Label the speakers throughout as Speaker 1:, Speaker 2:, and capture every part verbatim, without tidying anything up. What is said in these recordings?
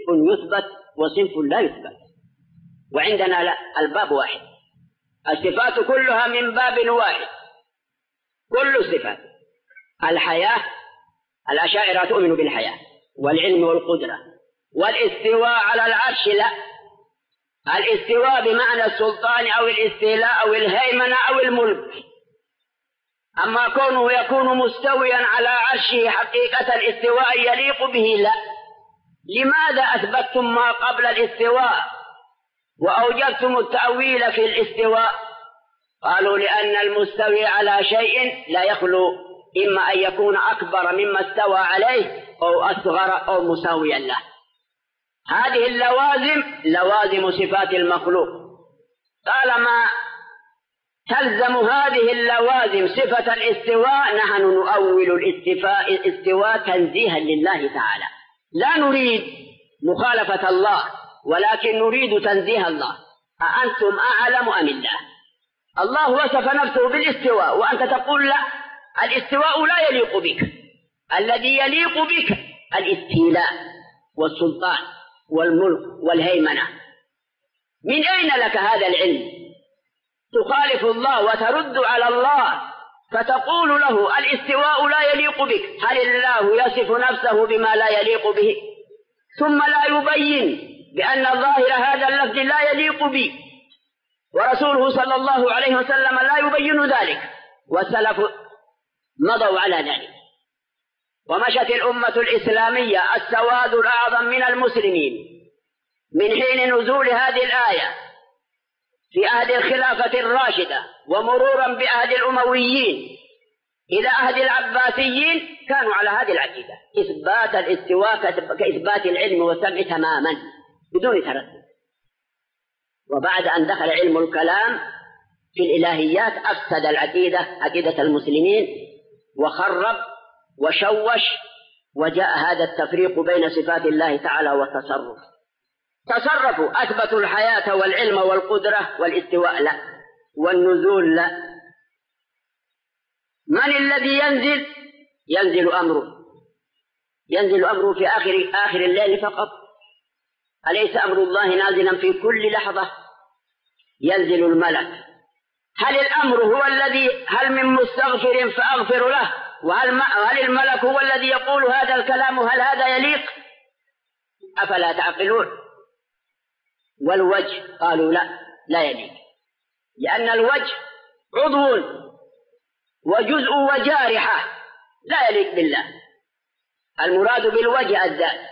Speaker 1: يثبت وصنف لا يثبت، وعندنا لا، الباب واحد، الصفات كلها من باب واحد، كل الصفات. الحياة، الأشاعرة تؤمن بالحياة والعلم والقدرة، والاستواء على العرش لا، الاستواء بمعنى السلطان أو الاستيلاء أو الهيمنة أو الملك. أما كونه يكون مستويا على عرشه حقيقة استواء يليق به لا. لماذا أثبتتم ما قبل الاستواء وأوجبتم التأويل في الاستواء؟ قالوا لأن المستوي على شيء لا يخلو إما أن يكون أكبر مما استوى عليه أو أصغر أو مساويا له. هذه اللوازم لوازم صفات المخلوق، طالما تلزم هذه اللوازم صفة الاستواء نحن نؤول الاستواء الاستواء تنزيها لله تعالى، لا نريد مخالفة الله ولكن نريد تنزيه الله. أأنتم أعلم أم الله؟ الله وصف نفسه بالاستواء وأنت تقول لا، الاستواء لا يليق بك، الذي يليق بك الاستيلاء والسلطان والملك والهيمنة. من أين لك هذا العلم؟ تخالف الله وترد على الله فتقول له الاستواء لا يليق بك. هل الله يصف نفسه بما لا يليق به ثم لا يبين بأن ظاهر هذا اللفظ لا يليق به، ورسوله صلى الله عليه وسلم لا يبين ذلك، والسلف مضوا على ذلك. ومشت الأمة الإسلامية السواد الأعظم من المسلمين من حين نزول هذه الآية في عهد الخلافة الراشدة ومرورا بعهد الأمويين إلى عهد العباسيين، كانوا على هذه العقيدة، إثبات الاستواء كإثبات العلم والسمع تماما بدون تردد. وبعد أن دخل علم الكلام في الإلهيات أفسد العقيدة، عقيدة المسلمين، وخرب وشوش، وجاء هذا التفريق بين صفات الله تعالى والتصرف. تصرفوا، أثبتوا الحياة والعلم والقدرة والاستواء لا، والنزول لا. من الذي ينزل؟ ينزل أمره، ينزل أمره في آخر آخر الليل فقط. أليس أمر الله نازلا في كل لحظة؟ ينزل الملك. هل الأمر هو الذي، هل من مستغفر فأغفر له؟ وهل هل الملك هو الذي يقول هذا الكلام؟ هل هذا يليق؟ أفلا تعقلون؟ والوجه قالوا لا، لا يليق، لأن الوجه عضو وجزء وجارحة لا يليق بالله. المراد بالوجه الذات.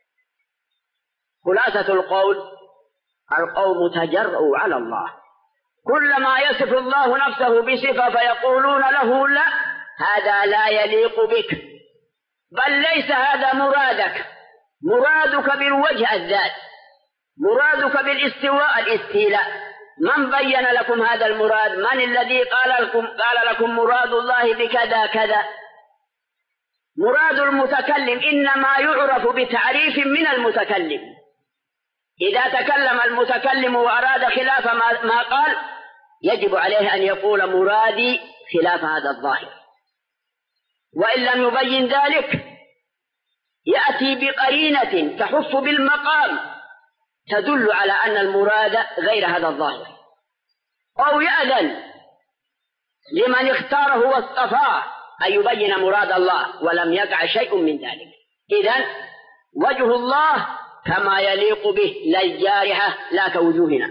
Speaker 1: خلاصة القول: القوم تجرؤوا على الله، كلما يصف الله نفسه بصفة فيقولون له لا، هذا لا يليق بك، بل ليس هذا مرادك، مرادك بالوجه الذات، مرادك بالاستواء الاستيلاء. من بين لكم هذا المراد؟ من الذي قال لكم, قال لكم مراد الله بكذا كذا؟ مراد المتكلم إنما يعرف بتعريف من المتكلم. إذا تكلم المتكلم وأراد خلاف ما, ما قال يجب عليه أن يقول مرادي خلاف هذا الظاهر، وإن لم يبين ذلك يأتي بقرينة تحف بالمقام تدل على أن المراد غير هذا الظاهر، أو يأذن لمن اختاره واصطفاه أن يبين مراد الله ولم يقع شيء من ذلك. إذن وجه الله كما يليق به، لا الجارحة لا كوجوهنا.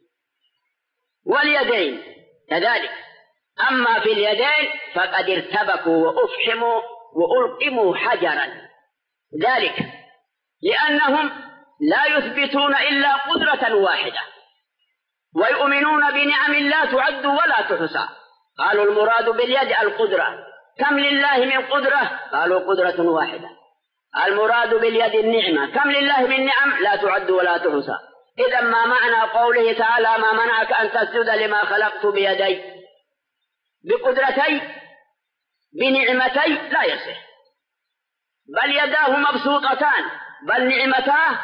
Speaker 1: واليدين كذلك، أما في اليدين فقد ارتبكوا وأفحموا وألقموا حجرا، ذلك لأنهم لا يثبتون إلا قدرة واحدة، ويؤمنون بنعم لا تعد ولا تحصى. قالوا المراد باليد القدرة، كم لله من قدرة؟ قالوا قدرة واحدة. المراد باليد النعمة، كم لله من نعم؟ لا تعد ولا تحصى. إذا ما معنى قوله تعالى ما منعك أن تسجد لما خلقت بيدي؟ بقدرتي بنعمتي لا يصح، بل يداه مبسوطتان، بل نعمتاه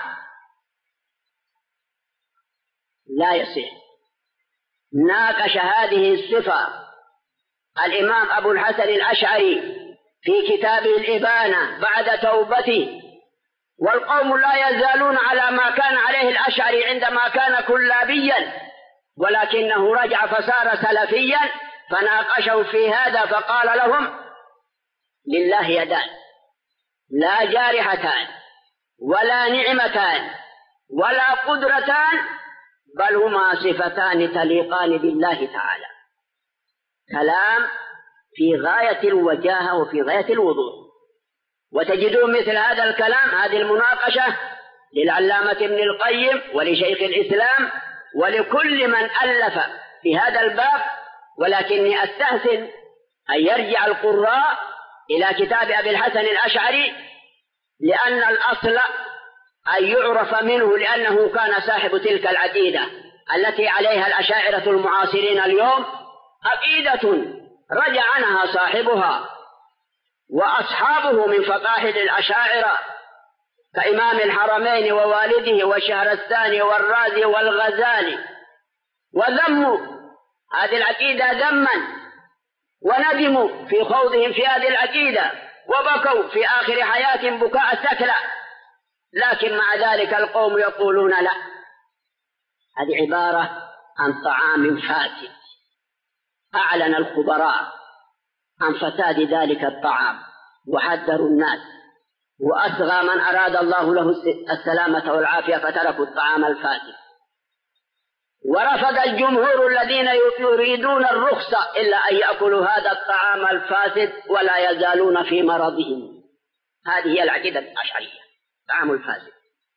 Speaker 1: لا يصح. ناقش هذه الصفة الإمام أبو الحسن الأشعري في كتابه الإبانة بعد توبته، والقول قوم لا يزالون على ما كان عليه الأشعري عندما كان كلابيا، ولكنه رجع فصار سلفيا، فناقشهم في هذا فقال لهم: لله يدان لا جارحتان ولا نعمتان ولا قدرتان، بل هما صفتان تليقان بالله تعالى. كلام في غاية الوجاهة وفي غاية الوضوح، وتجدون مثل هذا الكلام، هذه المناقشة للعلامة ابن القيم ولشيخ الإسلام ولكل من ألف في هذا الباب. ولكني أستحسن أن يرجع القراء إلى كتاب أبي الحسن الأشعري، لأن الأصل أن يعرف منه، لأنه كان صاحب تلك العقيدة التي عليها الأشاعرة المعاصرين اليوم، عقيدة رجع عنها صاحبها وأصحابه من فقاهل الأشاعرة كإمام الحرمين ووالده والشهرستاني والرازي والغزالي، وذموا هذه العقيدة ذما وندموا في خوضهم في هذه العقيدة وبكوا في آخر حياتهم بكاء السكلى. لكن مع ذلك القوم يقولون لا، هذه عبارة عن طعام فاسد. أعلن الخبراء عن فساد ذلك الطعام وحذروا الناس، وأصغى من أراد الله له السلامة والعافية فتركوا الطعام الفاسد. ورفض الجمهور الذين يريدون الرخصة إلا أن يأكلوا هذا الطعام الفاسد ولا يزالون في مرضهم. هذه هي العقيدة الأشعرية، الطعام الفاسد.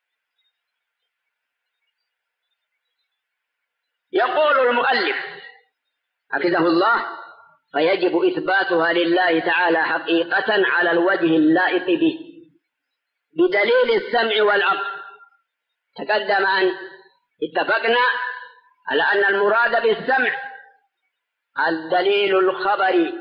Speaker 1: يقول المؤلف حفظه الله: فيجب إثباتها لله تعالى حقيقة على الوجه اللائق به بدليل السمع والعقل. تقدم أن اتفقنا على أن المراد بالسمع الدليل الخبري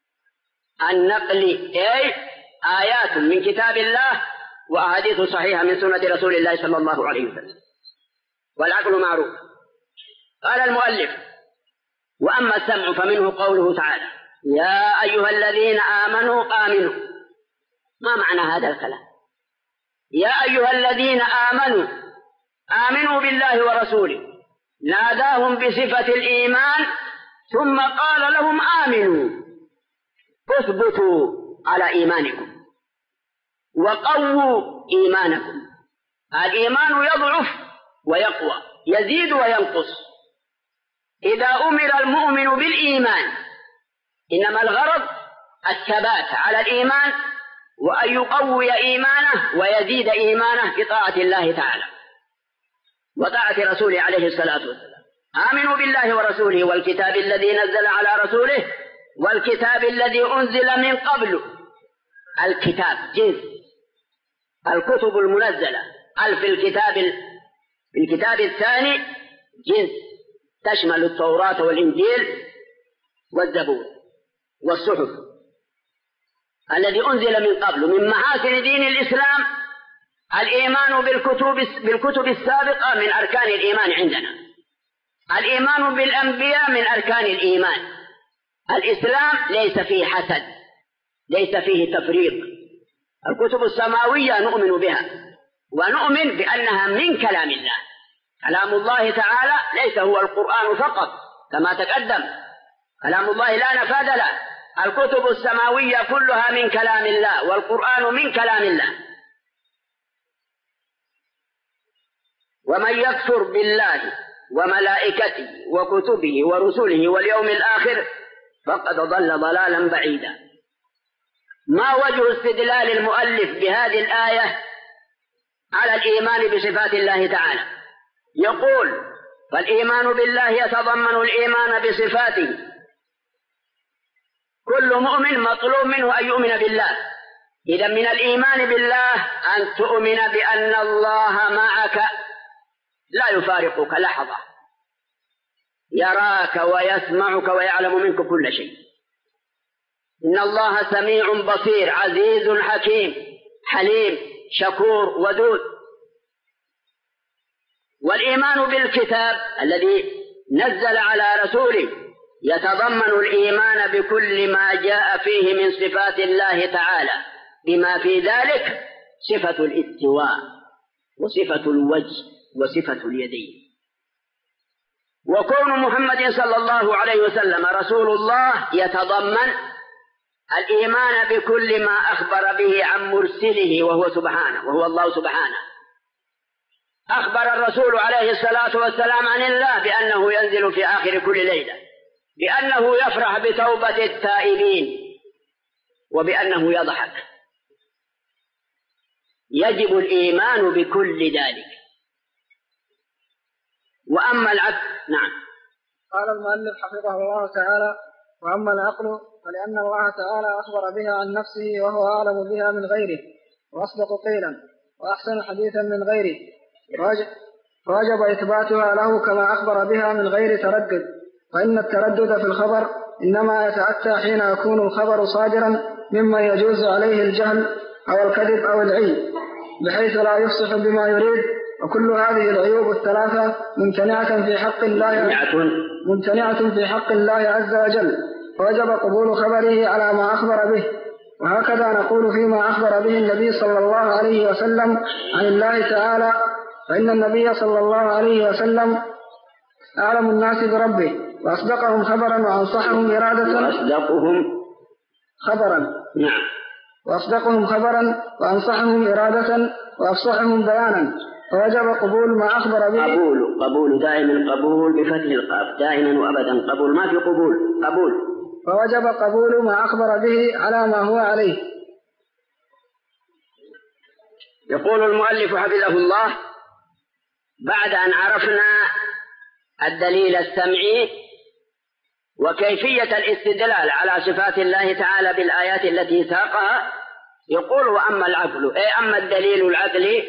Speaker 1: النقلي، أي آيات من كتاب الله وأحاديث صحيحة من سنة رسول الله صلى الله عليه وسلم، والعقل معروف. قال المؤلف: وأما السمع فمنه قوله تعالى: يا أيها الذين آمنوا آمنوا. ما معنى هذا الكلام؟ يا أيها الذين آمنوا آمنوا بالله ورسوله، ناداهم بصفة الإيمان ثم قال لهم آمنوا، اثبتوا على إيمانكم وقووا إيمانكم. الإيمان يضعف ويقوى، يزيد وينقص. إذا أمر المؤمن بالإيمان إنما الغرض الثبات على الإيمان وأن يقوي إيمانه ويزيد إيمانه بطاعة الله تعالى وطاعة رسوله عليه الصلاة والسلام. آمنوا بالله ورسوله والكتاب الذي نزل على رسوله والكتاب الذي أنزل من قبل. الكتاب جنس الكتب المنزلة، ألف الكتاب الكتاب الثاني جنس تشمل التوراة والإنجيل والزبور والصحف الذي أنزل من قبل. من محاسن دين الإسلام الإيمان بالكتب بالكتب السابقة، من أركان الإيمان عندنا. الإيمان بالأنبياء من أركان الإيمان. الإسلام ليس فيه حسد، ليس فيه تفريط. الكتب السماوية نؤمن بها ونؤمن بأنها من كلام الله. كلام الله تعالى ليس هو القرآن فقط كما تقدم، كلام الله لا نفاذ له. الكتب السماوية كلها من كلام الله والقرآن من كلام الله. ومن يكفر بالله وملائكته وكتبه ورسله واليوم الآخر فقد ضل ضلالا بعيدا. ما وجه استدلال المؤلف بهذه الآية على الإيمان بصفات الله تعالى؟ يقول: فالإيمان بالله يتضمن الإيمان بصفاته. كل مؤمن مطلوب منه أن يؤمن بالله. إذا من الإيمان بالله أن تؤمن بأن الله معك لا يفارقك لحظة، يراك ويسمعك ويعلم منك كل شيء. إن الله سميع بصير عزيز حكيم حليم شكور ودود. والإيمان بالكتاب الذي نزل على رسوله يتضمن الإيمان بكل ما جاء فيه من صفات الله تعالى، بما في ذلك صفة الاستواء وصفة الوجه وصفة اليدين. وكون محمد صلى الله عليه وسلم رسول الله يتضمن الإيمان بكل ما أخبر به عن مرسله وهو سبحانه وهو الله سبحانه. أخبر الرسول عليه الصلاة والسلام عن الله بأنه ينزل في آخر كل ليلة، بأنه يفرح بتوبة التائبين، وبأنه يضحك. يجب الإيمان بكل ذلك. وأما العقل، نعم.
Speaker 2: قال المؤلف حفظه الله تعالى: وأما العقل فلأن الله تعالى أخبر بها عن نفسه وهو أعلم بها من غيره وأصدق قيلا وأحسن حديثا من غيره، فوجب إثباتها له كما أخبر بها من غير تردد. فإن التردد في الخبر إنما يتأتى حين يكون الخبر صادرا ممن يجوز عليه الجهل أو الكذب أو العي بحيث لا يفصح بما يريد، وكل هذه العيوب الثلاثة ممتنعة في حق الله ممتنعة في حق الله عز وجل، فوجب قبول خبره على ما أخبر به. وهكذا نقول فيما أخبر به النبي صلى الله عليه وسلم عن الله تعالى: فإن النبي صلى الله عليه وسلم أعلم الناس بربه وأصدقهم خبرا وأنصحهم إرادة
Speaker 1: وأصدقهم
Speaker 2: خبرا
Speaker 1: نعم
Speaker 2: وأصدقهم خبرا وأنصحهم إرادة وأفصحهم بيانا، فوجب قبول ما أخبر به.
Speaker 1: قبول قبول دائما، قبول بفتح القاف، دائما وأبدا قبول، ما في قبول، قبول.
Speaker 2: فوجب قبول ما أخبر به على ما هو عليه.
Speaker 1: يقول المؤلف حفظه الله: بعد أن عرفنا الدليل السمعي وكيفية الاستدلال على صفات الله تعالى بالآيات التي ساقها، يقول: وأما العقل، أي أما الدليل العقلي،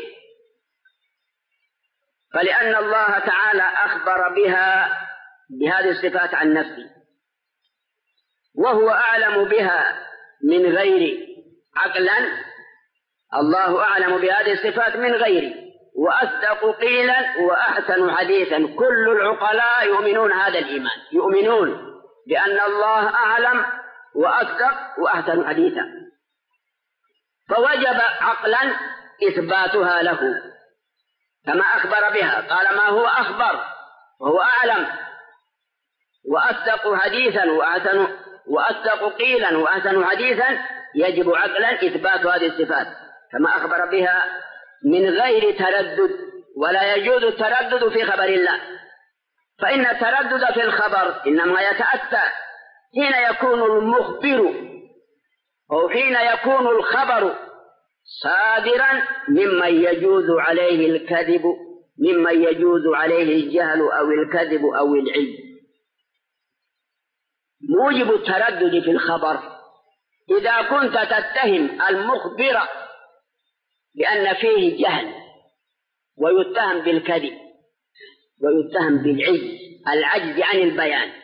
Speaker 1: فلأن الله تعالى أخبر بها بهذه الصفات عن نفسه وهو أعلم بها من غيره عقلا. الله أعلم بهذه الصفات من غيره وأصدق قيلا وأحسن حديثا. كل العقلاء يؤمنون هذا الإيمان، يؤمنون بأن الله أعلم وأصدق وأحسن حديثا، فوجب عقلا إثباتها له كما أخبر بها. قال: ما هو أخبر وهو أعلم وأصدق حديثا وأحسن وأصدق قيلا وأحسن حديثا، يجب عقلا إثبات هذه الصفات كما أخبر بها من غير تردد. ولا يجوز التردد في خبر الله، فإن التردد في الخبر إنما يتأتى حين يكون المخبر أو حين يكون الخبر صادرا ممن يجوز عليه الكذب، ممن يجوز عليه الجهل أو الكذب أو العلم. موجب التردد في الخبر إذا كنت تتهم المخبر بأن فيه جهل ويتهم بالكذب ويتهم بالعجز، العجز عن البيان،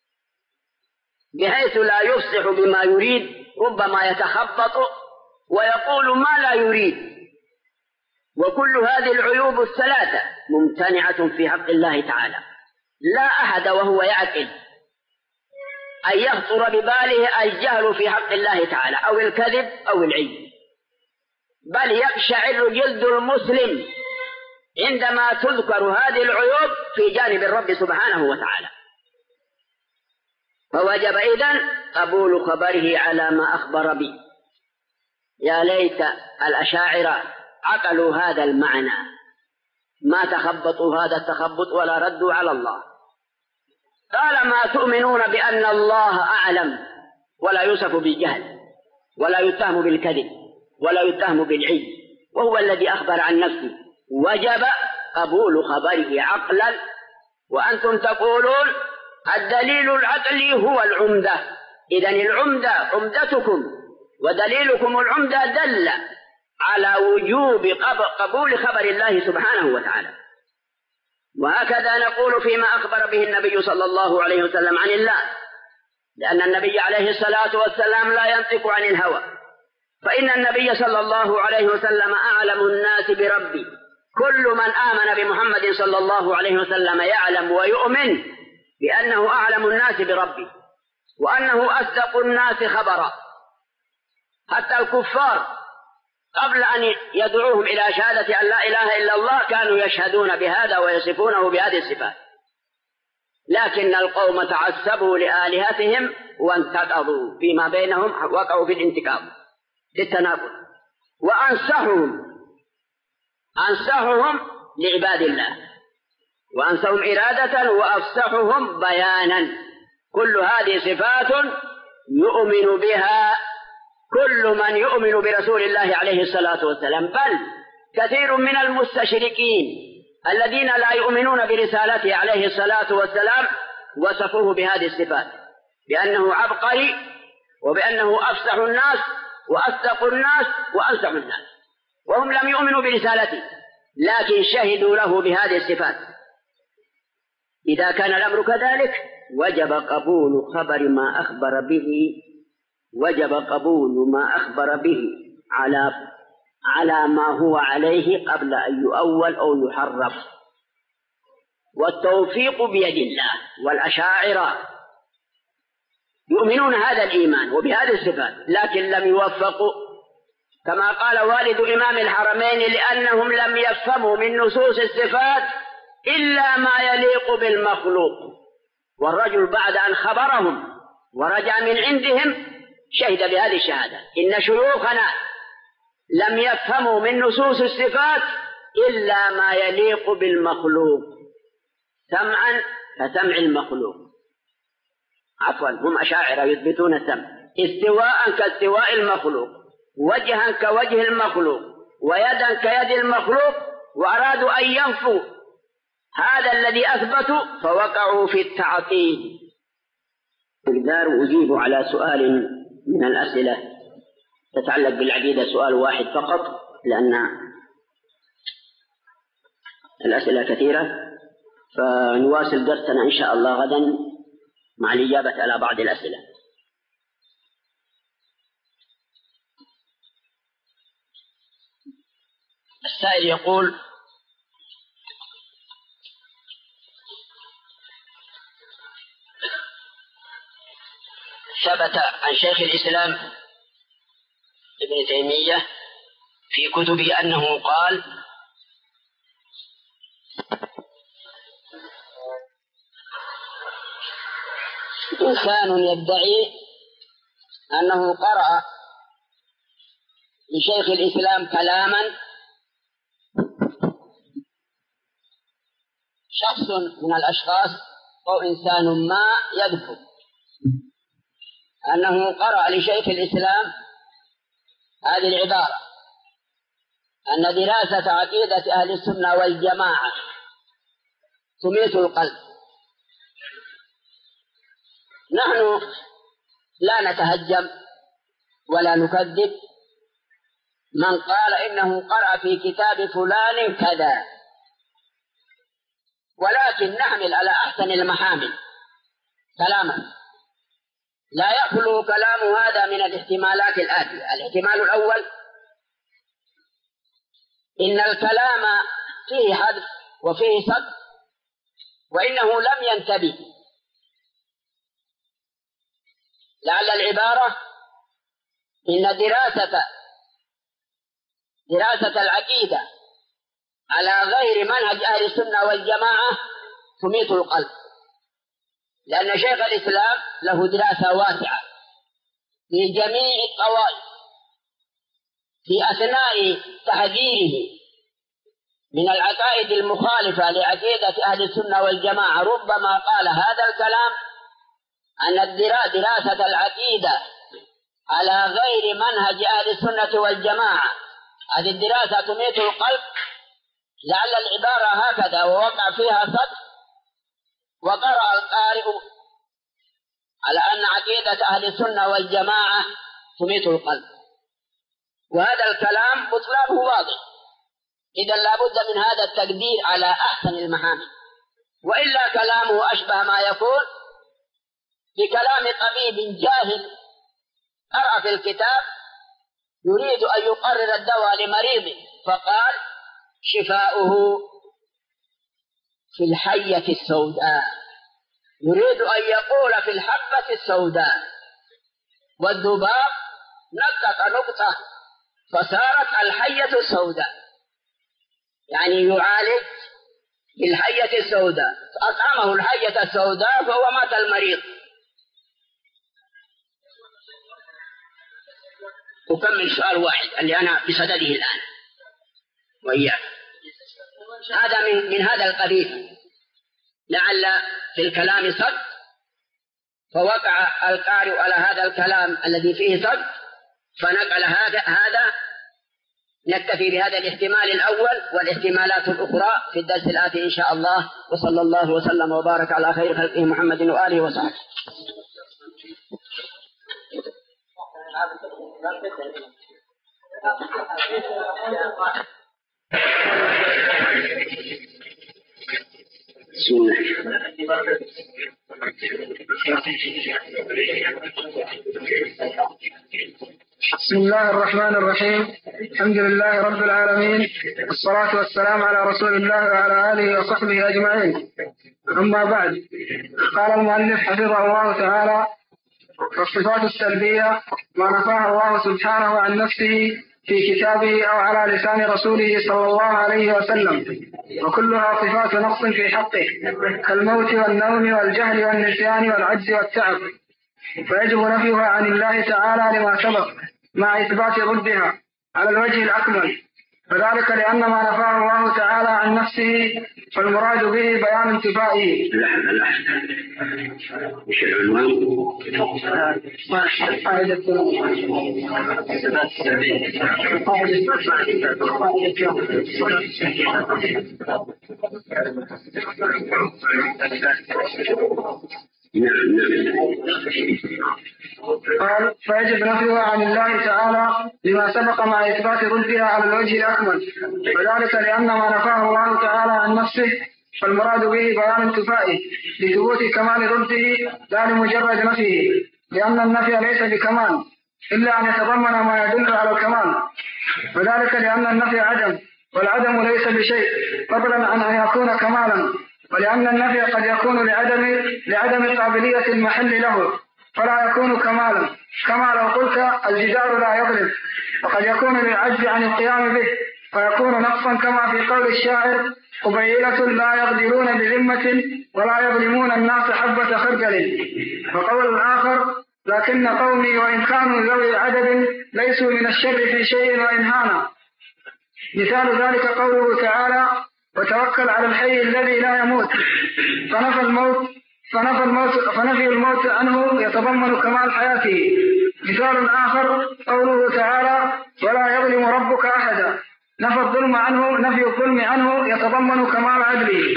Speaker 1: بحيث لا يفصح بما يريد، ربما يتخبط ويقول ما لا يريد. وكل هذه العيوب الثلاثة ممتنعة في حق الله تعالى. لا أحد وهو يعقل أن يخطر بباله الجهل في حق الله تعالى أو الكذب أو العجز، بل يقشعر جلد المسلم عندما تذكر هذه العيوب في جانب الرب سبحانه وتعالى. فوجب إذن قبول خبره على ما أخبر به. يا ليت الأشاعرة عقلوا هذا المعنى، ما تخبطوا هذا التخبط ولا ردوا على الله. طالما تؤمنون بأن الله أعلم ولا يوصف بالجهل ولا يتهم بالكذب ولا يتهم بالعجز، وهو الذي أخبر عن نفسه، وجب قبول خبره عقلا. وأنتم تقولون الدليل العقلي هو العمدة، إذن العمدة عمدتكم ودليلكم العمدة دل على وجوب قبول خبر الله سبحانه وتعالى. وهكذا نقول فيما أخبر به النبي صلى الله عليه وسلم عن الله، لأن النبي عليه الصلاة والسلام لا ينطق عن الهوى، فإن النبي صلى الله عليه وسلم أعلم الناس بربه. كل من آمن بمحمد صلى الله عليه وسلم يعلم ويؤمن بأنه أعلم الناس بربه وأنه أصدق الناس خبرا. حتى الكفار قبل أن يدعوهم إلى شهادة أن لا إله إلا الله كانوا يشهدون بهذا ويصفونه بهذه الصفات، لكن القوم تعسبوا لآلهتهم وانتقضوا فيما بينهم، وقعوا في الانتقام في التناقض، وأنصحهم أنصحهم لعباد الله، وأنصحهم إرادة وأفصحهم بيانا. كل هذه صفات يؤمن بها كل من يؤمن برسول الله عليه الصلاة والسلام، بل كثير من المستشركين الذين لا يؤمنون برسالته عليه الصلاة والسلام وصفوه بهذه الصفات، بأنه عبقري وبأنه أفصح الناس وأصدق الناس وأنصح الناس، وهم لم يؤمنوا برسالته لكن شهدوا له بهذه الصفات. إذا كان الأمر كذلك وجب قبول خبر ما أخبر به وجب قبول ما أخبر به على على ما هو عليه قبل أن يؤول أو يحرف، والتوفيق بيد الله. والأشاعرة يؤمنون هذا الإيمان وبهذه الصفات لكن لم يوفقوا، كما قال والد إمام الحرمين لأنهم لم يفهموا من نصوص الصفات إلا ما يليق بالمخلوق. والرجل بعد أن خبرهم ورجع من عندهم شهد بهذه الشهادة. إن شيوخنا لم يفهموا من نصوص الصفات إلا ما يليق بالمخلوق، سمعا كسمع المخلوق، عفوا هم أشاعرة يثبتون السمع، استواء كاستواء المخلوق، وجها كوجه المخلوق، ويدا كيد المخلوق، وأرادوا أن ينفوا هذا الذي أثبتوا فوقعوا في التعطيل. أقدر أجيب على سؤال من الأسئلة تتعلق بالعقيدة، سؤال واحد فقط لأن الأسئلة كثيرة، فنواصل درسنا إن شاء الله غدا مع الإجابة على بعض الأسئلة. السائل يقول: ثبت عن شيخ الإسلام ابن تيمية في كتبه أنه قال: إنسان يدعي أنه قرأ لشيخ الإسلام كلاما، شخص من الأشخاص أو إنسان ما يذكر أنه قرأ لشيخ الإسلام هذه العبارة أن دراسة عقيدة أهل السنة والجماعة تميت القلب. نحن لا نتهجم ولا نكذب من قال إنه قرأ في كتاب فلان كذا، ولكن نحمل على أحسن المحامل كلاما لا يخلو كلام هذا من الاحتمالات الآتية. الاحتمال الأول: إن الكلام فيه حذف وفيه سقط وإنه لم ينتبه، لعل العبارة إن دراسة دراسة العقيدة على غير منهج أهل السنة والجماعة تميت القلب، لأن شيخ الإسلام له دراسة واسعة في جميع الطوائف في أثناء تحذيره من العقائد المخالفة لعقيدة أهل السنة والجماعة. ربما قال هذا الكلام أن دراسة العقيدة على غير منهج أهل السنة والجماعة هذه الدراسة تميت القلب، لعل العبارة هكذا ووقع فيها سقط، وقرأ القارئ على أن عقيدة أهل السنة والجماعة تميت القلب، وهذا الكلام بطلانه واضح. إذا لا بد من هذا التقدير على أحسن المحامل، وإلا كلامه أشبه ما يكون بكلام طبيب جاهل قرأ في الكتاب يريد أن يقرر الدواء لمريض فقال: شفاؤه في الحية السوداء، يريد أن يقول في الحبة السوداء، والذباب نقط نقطة فصارت الحية السوداء، يعني يعالج بالحية السوداء، أطعمه الحية السوداء فهو مات المريض. أكمل سؤال واحد اللي أنا بصدده الآن وإياك، هذا من, من هذا القبيل، لعل في الكلام صد فوقع القارئ على هذا الكلام الذي فيه صد فنقل هذا هذا نكتفي بهذا الاحتمال الأول، والاحتمالات الأخرى في الدرس الآتي إن شاء الله. وصلى الله وسلم وبارك على خير خلقه محمد وآله وصحبه.
Speaker 2: بسم الله الرحمن الرحيم. الحمد لله رب العالمين، والصلاة والسلام على رسول الله وعلى آله وصحبه أجمعين. أما بعد، قال المؤلف حفظه الله تعالى: والصفات السلبية ما نفاها الله سبحانه عن نفسه في كتابه أو على لسان رسوله صلى الله عليه وسلم، وكلها صفات نقص في حقه كالموت والنوم والجهل والنسيان والعجز والتعب، فيجب نفيها عن الله تعالى لما سبق مع إثبات ضدها على الوجه الأكمل، وذلك لأن ما نفاه الله تعالى عن نفسه فالمراد به بيان انتفائه.
Speaker 1: لحظة لحظة، مش العنوان؟
Speaker 2: قال: فيجب نفيها عن الله تعالى لما سبق مع إثبات ضدها على الوجه الأكمل، وذلك لأن ما نفاه الله تعالى عن نفسه فالمراد به بيان انتفائه لثبوت كمال ضده لا لمجرد نفيه، لأن النفي ليس بكمال إلا أن يتضمن ما يدل على الكمال، وذلك لأن النفي عدم، والعدم ليس بشيء فضلا عن أن يكون كمالا، ولأن النفي قد يكون لعدم لعدم قابلية المحل له فلا يكون كمالا، كما لو قلت الجدار لا يظلم، وقد يكون للعجز عن القيام به فيكون نقصا، كما في قول الشاعر: قبيلة لا يغدرون بذمة ولا يظلمون الناس حبة خردل. وقول الآخر: لكن قومي وإن كانوا ذوي عدد ليسوا من الشر في شيء وإن هانا. مثال ذلك قوله تعالى: وتوكل على الحي الذي لا يموت، فنفى الموت فنفى الموت فنفي الموت عنه يتضمن كمال حياته. مثال آخر قوله تعالى: ولا يظلم ربك أحدا، نفى الظلم عنه نفي الظلم عنه يتضمن كمال عدله.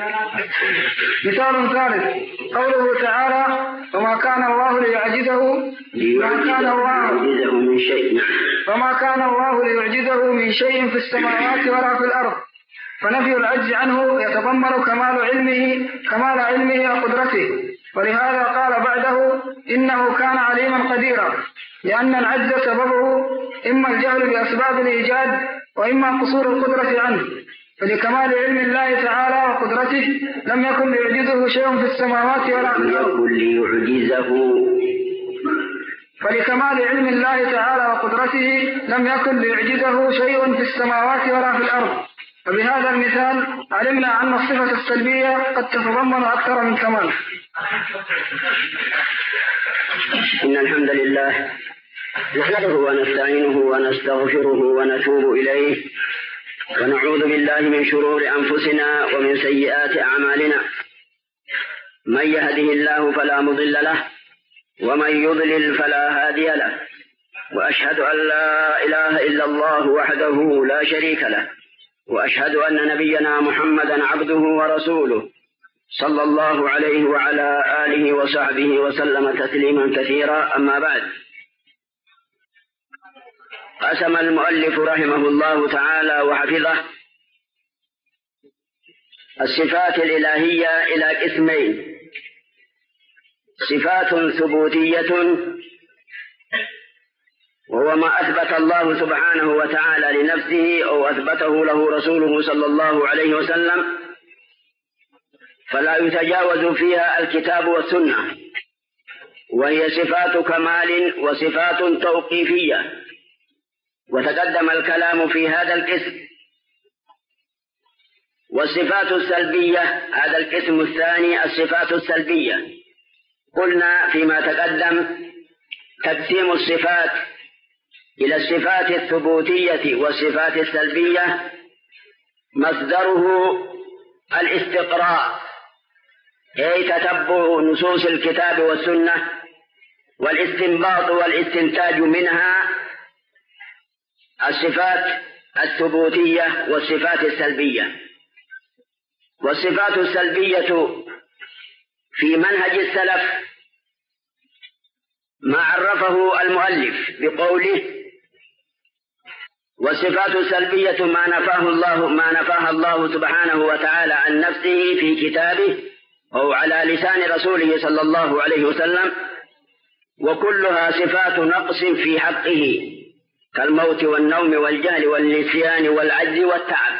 Speaker 2: مثال ثالث قوله تعالى: وما كان الله ليعجزه ما كان الله من شيء وما كان الله ليعجزه من شيء في السماوات ولا في الأرض، فنفي العجز عنه يتضمن كمال علمه كمال علمه وقدرته. ولهذا قال بعده: إنه كان عليما قديرا، لأن العجز سببه إما الجهل بأسباب الإيجاد وإما قصور القدرة عنه، فلكمال علم الله تعالى وقدرته لم يكن ليعجزه شيء في السماوات ولا في الأرض فلكمال علم الله تعالى وقدرته لم يكن ليعجزه شيء في السماوات ولا في الأرض. وبهذا المثال علمنا أن الصفة السلبية قد تتضمن أكثر من كمال.
Speaker 1: إن الحمد لله نحمده ونستعينه ونستغفره ونتوب إليه، ونعوذ بالله من شرور أنفسنا ومن سيئات أعمالنا، من يهده الله فلا مضل له ومن يضلل فلا هادي له، وأشهد أن لا إله إلا الله وحده لا شريك له، وأشهد أن نبينا محمدا عبده ورسوله صلى الله عليه وعلى آله وصحبه وسلم تسليما كثيرا. أما بعد، قسم المؤلف رحمه الله تعالى وحفظه الصفات الإلهية إلى قسمين: صفات ثبوتية وهو ما أثبت الله سبحانه وتعالى لنفسه أو أثبته له رسوله صلى الله عليه وسلم، فلا يتجاوز فيها الكتاب والسنة، وهي صفات كمال وصفات توقيفية. وتقدم الكلام في هذا القسم. والصفات السلبية، هذا القسم الثاني، الصفات السلبية. قلنا فيما تقدم تقسيم الصفات إلى الصفات الثبوتية والصفات السلبية مصدره الاستقراء، أي تتبع نصوص الكتاب والسنة والاستنباط والاستنتاج منها الصفات الثبوتية والصفات السلبية. والصفات السلبية في منهج السلف ما عرفه المؤلف بقوله: والصفات السلبية ما نفاه الله ما نفاها الله سبحانه وتعالى عن نفسه في كتابه أو على لسان رسوله صلى الله عليه وسلم، وكلها صفات نقص في حقه كالموت والنوم والجهل والنسيان والعجز والتعب.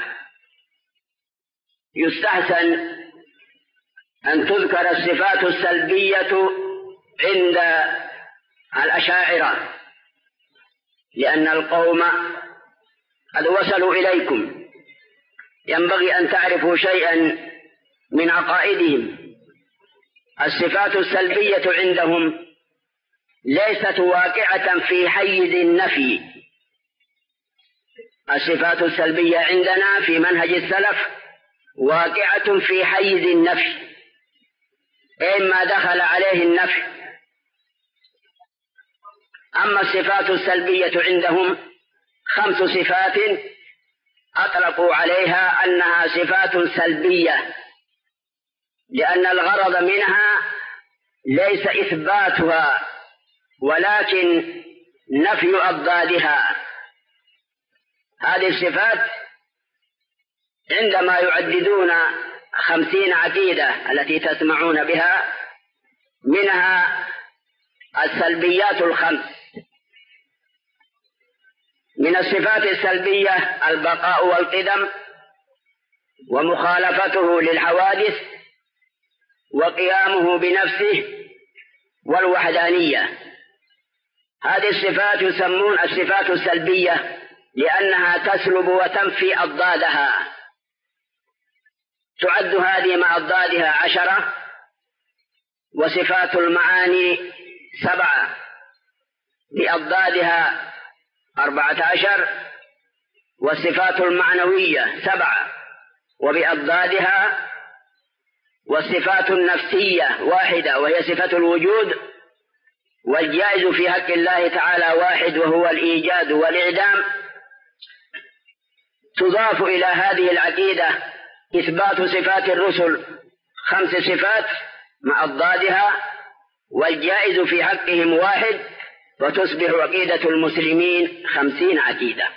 Speaker 1: يستحسن أن تذكر الصفات السلبية عند الأشاعرة، لأن القوم قد وصلوا إليكم، ينبغي أن تعرفوا شيئا من عقائدهم. الصفات السلبية عندهم ليست واقعة في حيز النفي. الصفات السلبية عندنا في منهج السلف واقعة في حيز النفي، إما دخل عليه النفي. أما الصفات السلبية عندهم خمس صفات أطلقوا عليها أنها صفات سلبية، لأن الغرض منها ليس إثباتها ولكن نفي أضدادها. هذه الصفات عندما يعددون خمسين عقيدة التي تسمعون بها، منها السلبيات الخمس. من الصفات السلبية البقاء والقدم، ومخالفته للحوادث، وقيامه بنفسه، والوحدانية. هذه الصفات يسمون الصفات السلبية لأنها تسلب وتنفي أضدادها. تعد هذه مع أضدادها عشرة، وصفات المعاني سبعة بأضدادها أربعة عشر، والصفات المعنوية سبعة وبأضدادها، والصفات النفسية واحدة وهي صفة الوجود، والجائز في حق الله تعالى واحد وهو الإيجاد والإعدام. تضاف إلى هذه العقيدة إثبات صفات الرسل خمس صفات مع أضدادها، والجائز في حقهم واحد، وتصبح عقيدة المسلمين خمسين عقيدة.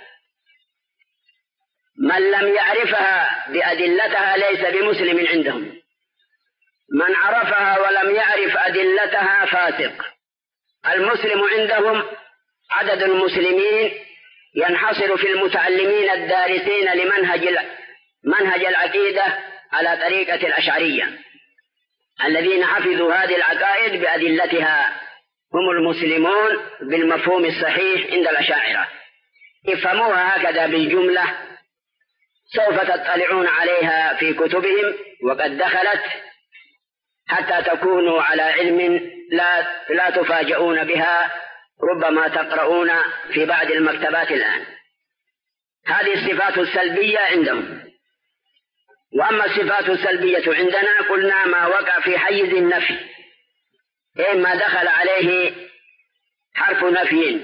Speaker 1: من لم يعرفها بأدلتها ليس بمسلم عندهم، من عرفها ولم يعرف أدلتها فاسق. المسلم عندهم عدد المسلمين ينحصر في المتعلمين الدارسين لمنهج منهج العقيدة على طريقة الأشعرية، الذين حفظوا هذه العقائد بأدلتها هم المسلمون بالمفهوم الصحيح عند الأشاعرة. افهموها هكذا بالجملة، سوف تطلعون عليها في كتبهم وقد دخلت، حتى تكونوا على علم لا, لا تفاجؤون بها ربما تقرؤون في بعض المكتبات الآن. هذه الصفات السلبية عندهم. وأما الصفات السلبية عندنا قلنا ما وقع في حيز النفي، إما دخل عليه حرف نفي،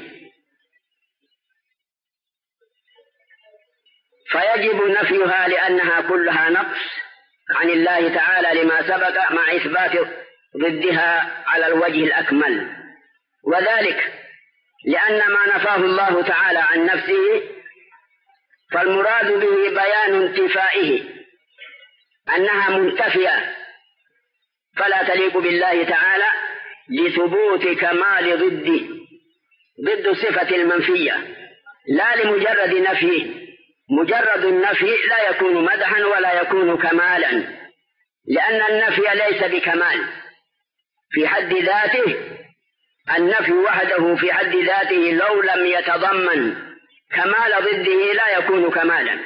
Speaker 1: فيجب نفيها لأنها كلها نقص عن الله تعالى لما سبق، مع إثبات ضدها على الوجه الأكمل. وذلك لأن ما نفاه الله تعالى عن نفسه فالمراد به بيان انتفائه، أنها منتفية فلا تليق بالله تعالى، لثبوت كمال ضده، ضد الصفة المنفية، لا لمجرد نفيه. مجرد النفي لا يكون مدحا ولا يكون كمالا، لأن النفي ليس بكمال في حد ذاته. النفي وحده في حد ذاته لو لم يتضمن كمال ضده لا يكون كمالا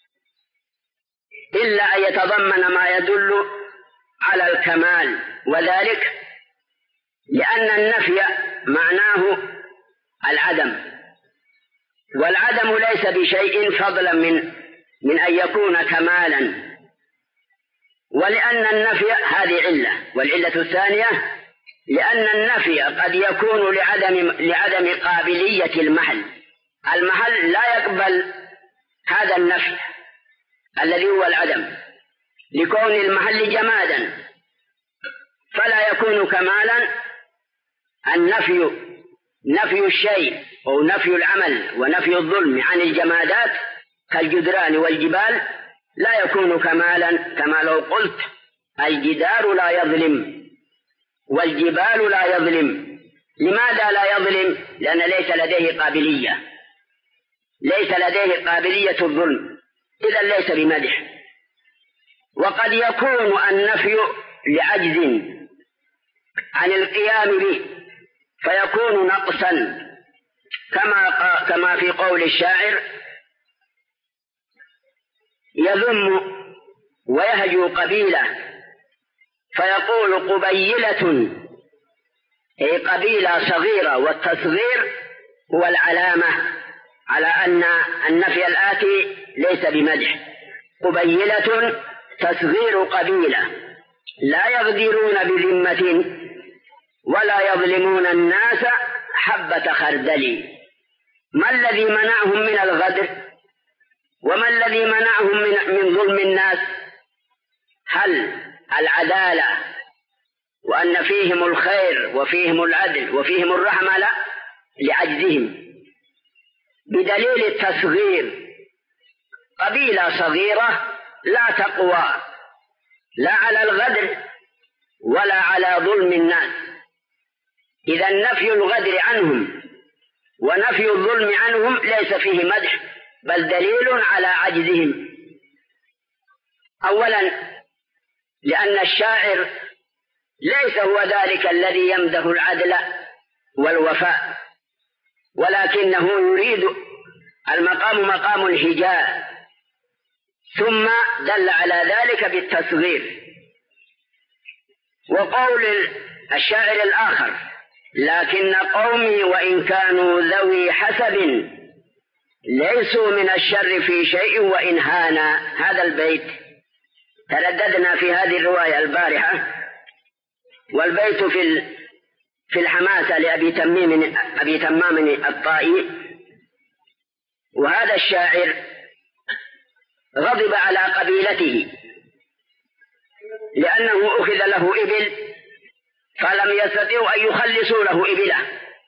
Speaker 1: إلا أن يتضمن ما يدل على الكمال، وذلك لأن النفي معناه العدم، والعدم ليس بشيء فضلا من من أن يكون كمالا، ولأن النفي هذه علة. والعلة الثانية لأن النفي قد يكون لعدم لعدم قابلية المحل. المحل لا يقبل هذا النفي الذي هو العدم لكون المحل جمادا، فلا يكون كمالا. النفي نفي الشيء أو نفي العمل ونفي الظلم عن الجمادات كالجدران والجبال لا يكون كمالا، كما لو قلت الجدار لا يظلم والجبال لا يظلم. لماذا لا يظلم؟ لأن ليس لديه قابلية ليس لديه قابلية الظلم، إذا ليس بمدح. وقد يكون النفي لعجز عن القيام به فيكون نقصا، كما كما في قول الشاعر: يذم ويهجو قبيلة فيقول قبيلة، أي قبيلة صغيرة، والتصغير هو العلامة على أن النفي الآتي ليس بمدح. قبيلة تصغير قبيلة، لا يغدرون بذمة ولا يظلمون الناس حبة خردل. ما الذي منعهم من الغدر وما الذي منعهم من, من ظلم الناس؟ هل العدالة وأن فيهم الخير وفيهم العدل وفيهم الرحمة؟ لا، لعجزهم، بدليل التصغير. قبيلة صغيرة لا تقوى لا على الغدر ولا على ظلم الناس، إذا نفي الغدر عنهم ونفي الظلم عنهم ليس فيه مدح بل دليل على عجزهم. أولا لأن الشاعر ليس هو ذلك الذي يمدح العدل والوفاء، ولكنه يريد المقام مقام الهجاء، ثم دل على ذلك بالتصغير. وقول الشاعر الآخر: لكن قومي وإن كانوا ذوي حسب ليسوا من الشر في شيء وإن هانا. هذا البيت ترددنا في هذه الرواية البارحة، والبيت في في الحماسة لأبي تميم أبي تمام الطائي. وهذا الشاعر غضب على قبيلته لأنه أخذ له إبل فلم يستطيعوا أن يخلصوا له إبله،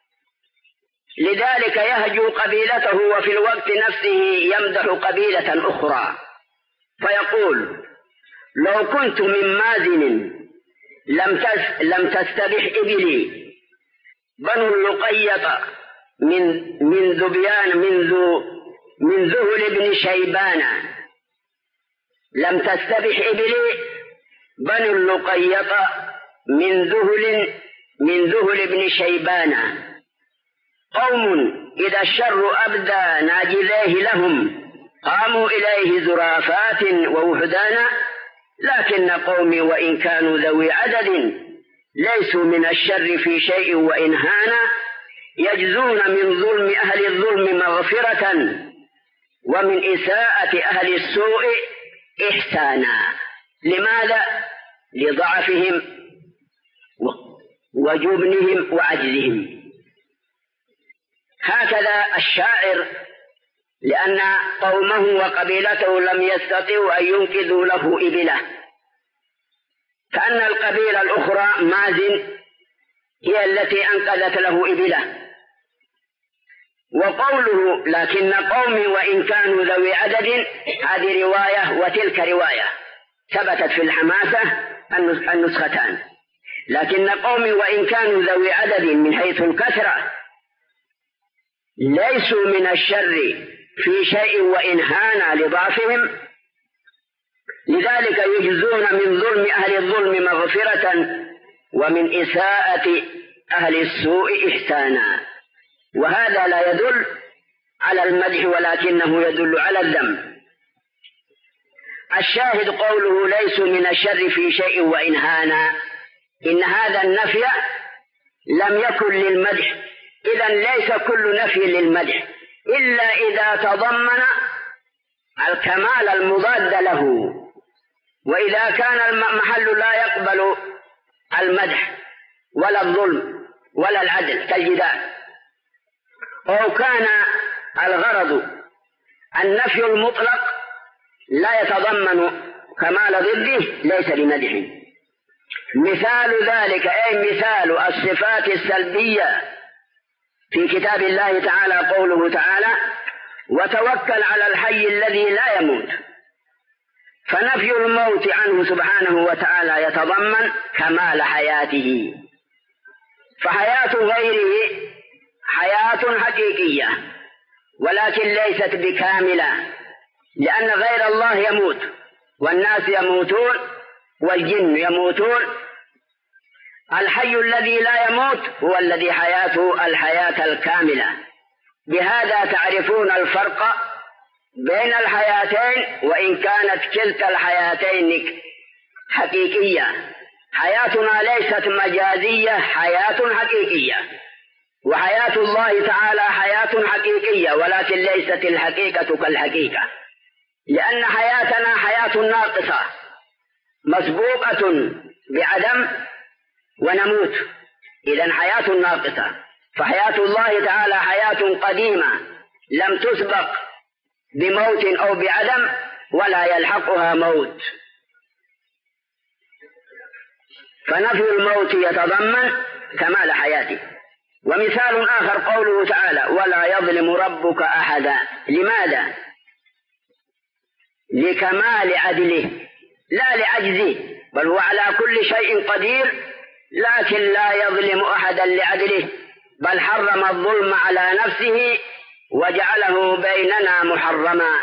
Speaker 1: لذلك يهجو قبيلته وفي الوقت نفسه يمدح قبيلة أخرى، فيقول: لو كنت من مازن لم لم تستبح إبلي، بنو اللقيط من من ذبيان من ذو من ذهل بن شيبان، لم تستبح إبلي بنو اللقيط من ذهل من ذهل بن شيبان، قوم إذا الشر أبدى ناجذيه لهم قاموا إليه زرافات ووحدانا، لكن قومي وإن كانوا ذوي عدد ليسوا من الشر في شيء وإن هانا، يجزون من ظلم أهل الظلم مغفرة ومن إساءة أهل السوء إحسانا. لماذا؟ لضعفهم وجبنهم وعجزهم. هكذا الشاعر، لأن قومه وقبيلته لم يستطيعوا أن ينقذوا له إبله، كأن القبيلة الأخرى مازن هي التي أنقذت له إبله. وقوله لكن قومي وإن كانوا ذوي عدد، هذه رواية وتلك رواية ثبتت في الحماسة النسختان. لكن قومي وإن كانوا ذوي عدد من حيث الكثرة ليسوا من الشر في شيء وإن هان لضعفهم، لذلك يجزون من ظلم أهل الظلم مغفرة ومن إساءة أهل السوء إحسانا. وهذا لا يدل على المدح ولكنه يدل على الذم. الشاهد قوله ليسوا من الشر في شيء وإن هانا، إن هذا النفي لم يكن للمدح، إذن ليس كل نفي للمدح إلا إذا تضمن الكمال المضاد له، وإذا كان المحل لا يقبل المدح ولا الظلم ولا العدل كالجدال، أو كان الغرض النفي المطلق لا يتضمن كمال ضده ليس بمدح. مثال ذلك أي مثال الصفات السلبية في كتاب الله تعالى قوله تعالى وتوكل على الحي الذي لا يموت، فنفي الموت عنه سبحانه وتعالى يتضمن كمال حياته، فحياة غيره حياة حقيقية ولكن ليست بكاملة، لأن غير الله يموت والناس يموتون والجن يموتون، الحي الذي لا يموت هو الذي حياته الحياة الكاملة. بهذا تعرفون الفرق بين الحياتين، وإن كانت كلتا الحياتين حقيقية، حياتنا ليست مجازية، حياة حقيقية، وحياة الله تعالى حياة حقيقية ولكن ليست الحقيقة كالحقيقة، لأن حياتنا حياة ناقصة مسبوقة بعدم ونموت، إذن حياة ناقصة. فحياة الله تعالى حياة قديمة لم تسبق بموت أو بعدم ولا يلحقها موت، فنفي الموت يتضمن كمال حياته. ومثال آخر قوله تعالى ولا يظلم ربك أحدا، لماذا؟ لكمال عدله لا لعجزه، بل هو على كل شيء قدير لكن لا يظلم أحدا لعدله، بل حرم الظلم على نفسه وجعله بيننا محرما.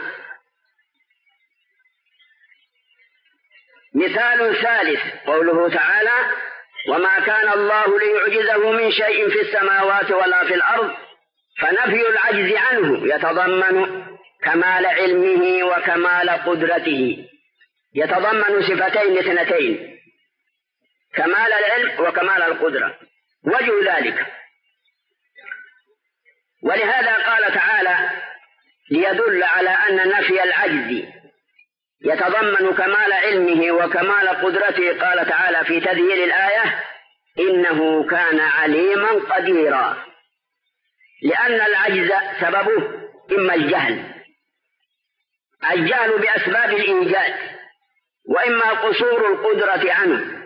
Speaker 1: مثال ثالث قوله تعالى وما كان الله ليعجزه من شيء في السماوات ولا في الأرض، فنفي العجز عنه يتضمن كمال علمه وكمال قدرته، يتضمن صفتين اثنتين، كمال العلم وكمال القدرة. وجه ذلك ولهذا قال تعالى ليدل على أن نفي العجز يتضمن كمال علمه وكمال قدرته، قال تعالى في تذييل الآية إنه كان عليما قديرا، لأن العجز سببه إما الجهل الجهل بأسباب الإيجاد، وإما قصور القدرة عنه.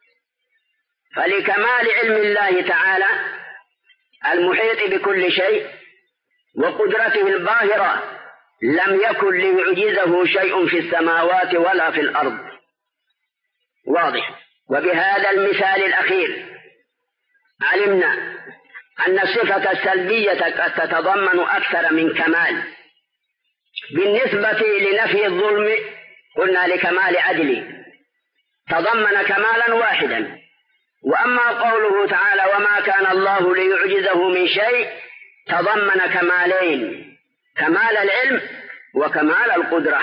Speaker 1: فلكمال علم الله تعالى المحيط بكل شيء وقدرته الباهرة لم يكن ليعجزه شيء في السماوات ولا في الأرض. واضح. وبهذا المثال الأخير علمنا أن الصفة السلبية قد تتضمن أكثر من كمال. بالنسبة لنفي الظلم قلنا لكمال عدله تضمن كمالا واحدا، وأما قوله تعالى وما كان الله ليعجزه من شيء تضمن كمالين، كمال العلم وكمال القدرة.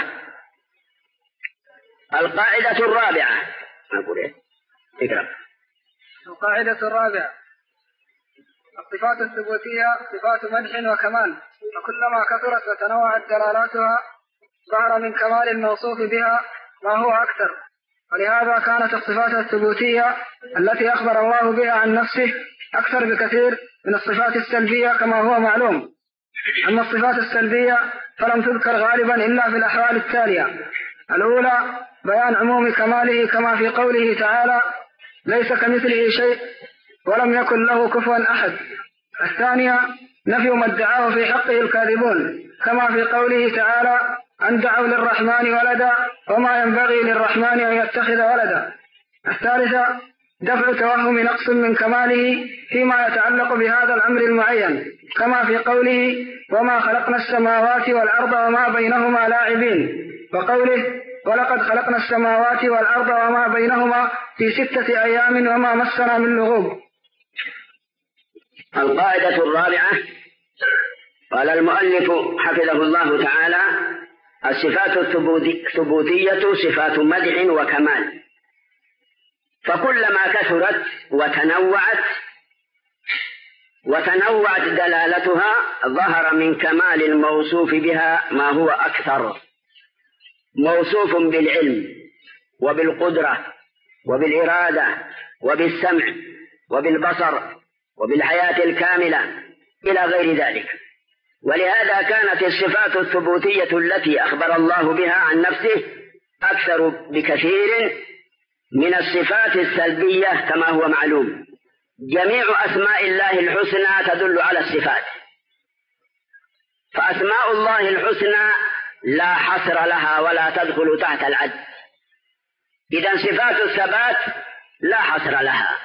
Speaker 1: القاعدة الرابعة أقول إيه؟ اقرأ.
Speaker 2: القاعدة الرابعة الصفات الثبوتية صفات مدح وكمال، وكلما كثرت وتنوعت دلالاتها ظهر من كمال الموصوف بها ما هو أكثر. ولهذا كانت الصفات الثبوتية التي أخبر الله بها عن نفسه أكثر بكثير من الصفات السلبية كما هو معلوم. أما الصفات السلبية فلم تذكر غالبا إلا في الأحوال التالية: الأولى بيان عموم كماله كما في قوله تعالى ليس كمثله شيء ولم يكن له كفوا أحد. الثانية نفي ما ادعاه في حقه الكاذبون كما في قوله تعالى أن دعوا للرحمن ولدا وما ينبغي للرحمن أن يتخذ ولدا. الثالثة دفع توهم نقص من كماله فيما يتعلق بهذا الأمر المعين كما في قوله وما خلقنا السماوات والأرض وما بينهما لاعبين، وقوله ولقد خلقنا السماوات والأرض وما بينهما في ستة أيام وما مسنا من لغوب.
Speaker 1: القاعدة الرابعة قال المؤلف حفظه الله تعالى: الصفات الثبوتية صفات مدح وكمال، فكلما كثرت وتنوعت وتنوعت دلالتها ظهر من كمال الموصوف بها ما هو أكثر، موصوف بالعلم وبالقدرة وبالإرادة وبالسمع وبالبصر وبالحياة الكاملة إلى غير ذلك. ولهذا كانت الصفات الثبوتية التي أخبر الله بها عن نفسه أكثر بكثير من الصفات السلبية كما هو معلوم. جميع أسماء الله الحسنى تدل على الصفات، فأسماء الله الحسنى لا حصر لها ولا تدخل تحت العد. إذن صفات الثبات لا حصر لها،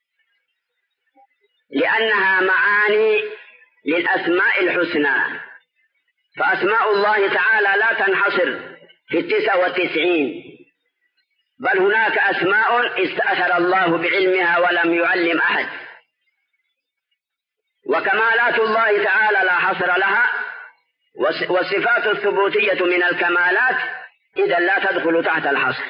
Speaker 1: لأنها معاني للأسماء الحسنى. فأسماء الله تعالى لا تنحصر في التسع والتسعين، بل هناك أسماء استأثر الله بعلمها ولم يعلم أحد. وكمالات الله تعالى لا حصر لها، والصفات الثبوتية من الكمالات إذا لا تدخل تحت الحصر.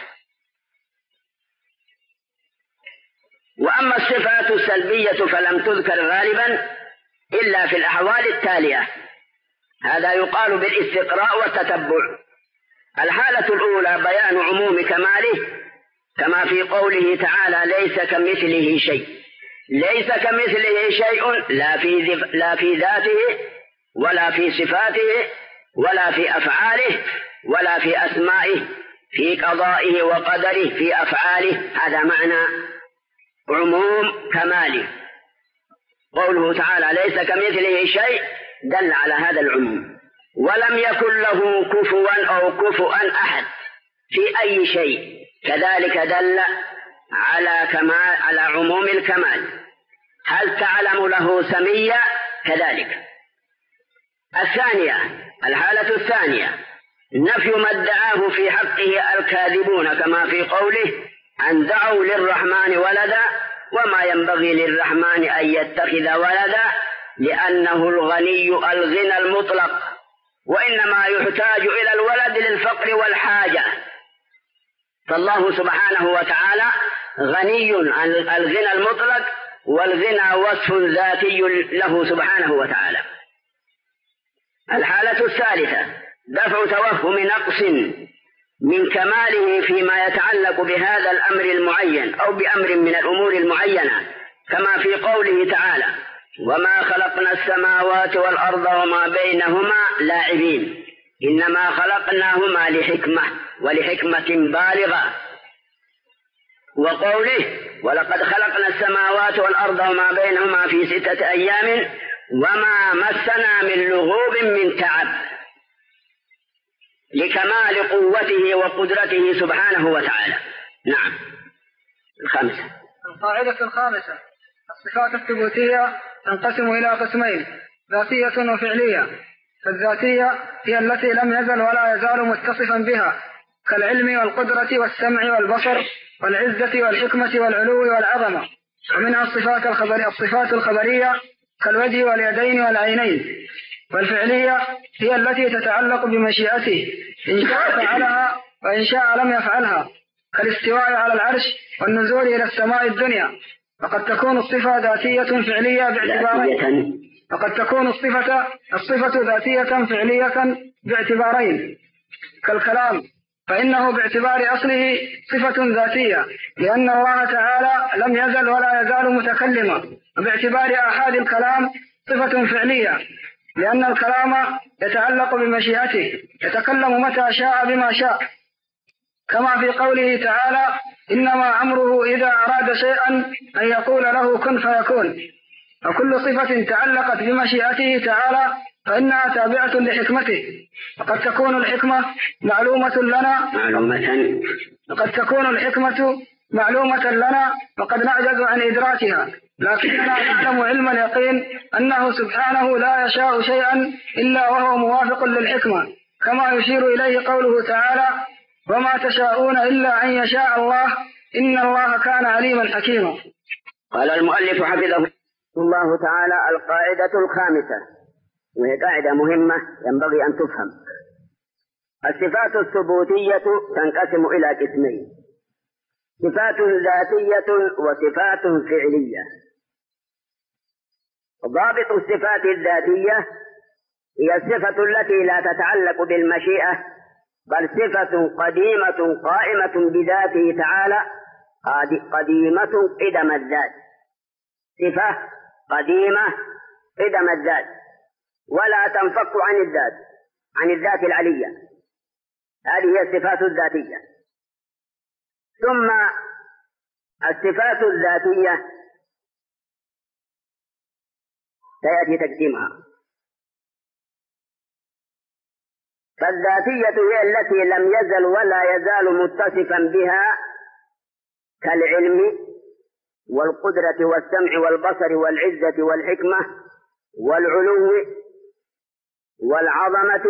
Speaker 1: وأما الصفات السلبية فلم تذكر غالبا إلا في الأحوال التالية، هذا يقال بالاستقراء والتتبع. الحالة الأولى بيان عموم كماله، كما في قوله تعالى: ليس كمثله شيء. ليس كمثله شيء لا في, لا في ذاته ولا في صفاته ولا في أفعاله ولا في أسمائه، في قضائه وقدره، في أفعاله. هذا معنى عموم كماله. قوله تعالى ليس كمثله شيء دل على هذا العموم. ولم يكن له كفوا أو كفؤا أحد في أي شيء، كذلك دل على كمال على عموم الكمال. هل تعلم له سميا؟ كذلك. الثانية، الحالة الثانية نفي ما ادعاه في حقه الكاذبون، كما في قوله: أن دعوا للرحمن ولدا وما ينبغي للرحمن أن يتخذ ولدا لأنه الغني الغنى المطلق، وإنما يحتاج إلى الولد للفقر والحاجة. فالله سبحانه وتعالى غني الغنى المطلق، والغنى وصف ذاتي له سبحانه وتعالى. الحالة الثالثة دفع توهم نقص من كماله فيما يتعلق بهذا الأمر المعين أو بأمر من الأمور المعينة، كما في قوله تعالى: وما خلقنا السماوات والأرض وما بينهما لاعبين إنما خلقناهما لحكمة ولحكمة بالغة. وقوله: ولقد خلقنا السماوات والأرض وما بينهما في ستة أيام وما مسنا من لغوب من تعب، لكمال قوته وقدرته سبحانه وتعالى. نعم. الخامسة،
Speaker 2: القاعدة الخامسة: الصفات الثبوتية تنقسم إلى قسمين: ذاتية وفعلية. فالذاتية هي التي لم يزل ولا يزال متصفا بها، كالعلم والقدرة والسمع والبصر والعزة والحكمة والعلو والعظمة. ومنها الصفات الخبرية الصفات الخبرية كالوجه واليدين والعينين. والفعلية هي التي تتعلق بمشيئته، إن شاء فعلها وإن شاء لم يفعلها، كالاستواء على العرش والنزول إلى السماء الدنيا. وقد تكون الصفة ذاتية فعلية باعتبارين وقد تكون الصفة الصفة ذاتية فعلية باعتبارين كالكلام، فإنه باعتبار أصله صفة ذاتية لأن الله تعالى لم يزل ولا يزال متكلما، وباعتبار آحاد الكلام صفة فعلية لأن الكلام يتعلق بمشيئته، يتكلم متى شاء بما شاء، كما في قوله تعالى: إنما أمره إذا أراد شيئا أن يقول له كن فيكون. وكل صفة تعلقت بمشيئته تعالى فإنها تابعة لحكمته. وقد تكون الحكمة معلومة لنا
Speaker 1: معلومة
Speaker 2: وقد تكون الحكمة معلومة لنا وقد نعجز عن إدراكها، لكننا نعلم علم اليقين أنه سبحانه لا يشاء شيئا إلا وهو موافق للحكمة، كما يشير إليه قوله تعالى: وما تشاءون إلا أن يشاء الله إن الله كان عليما حكيما.
Speaker 1: قال المؤلف حفظه الله تعالى: القاعدة الخامسة: وهي قاعدة مهمة ينبغي أن تفهم. الصفات الثبوتية تنقسم إلى قسمين: صفات ذاتية وصفات فعلية. ضابط الصفات الذاتية هي الصفة التي لا تتعلق بالمشيئة، بل صفة قديمة قائمة بذاته تعالى، قديمة قدم الذات، صفة قديمة قدم الذات ولا تنفك عن الذات، عن الذات العلية. هذه هي الصفات الذاتية. ثم الصفات الذاتية سيأتي تقسيمها. فالذاتية هي التي لم يزل ولا يزال متصفا بها، كالعلم والقدرة والسمع والبصر والعزة والحكمة والعلو والعظمة.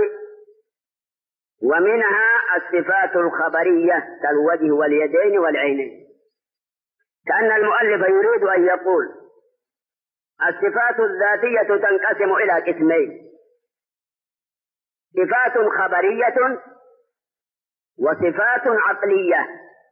Speaker 1: ومنها الصفات الخبرية كالوجه واليدين والعينين. كأن المؤلف يريد أن يقول الصفات الذاتية تنقسم إلى قسمين: صفات خبرية وصفات عقلية.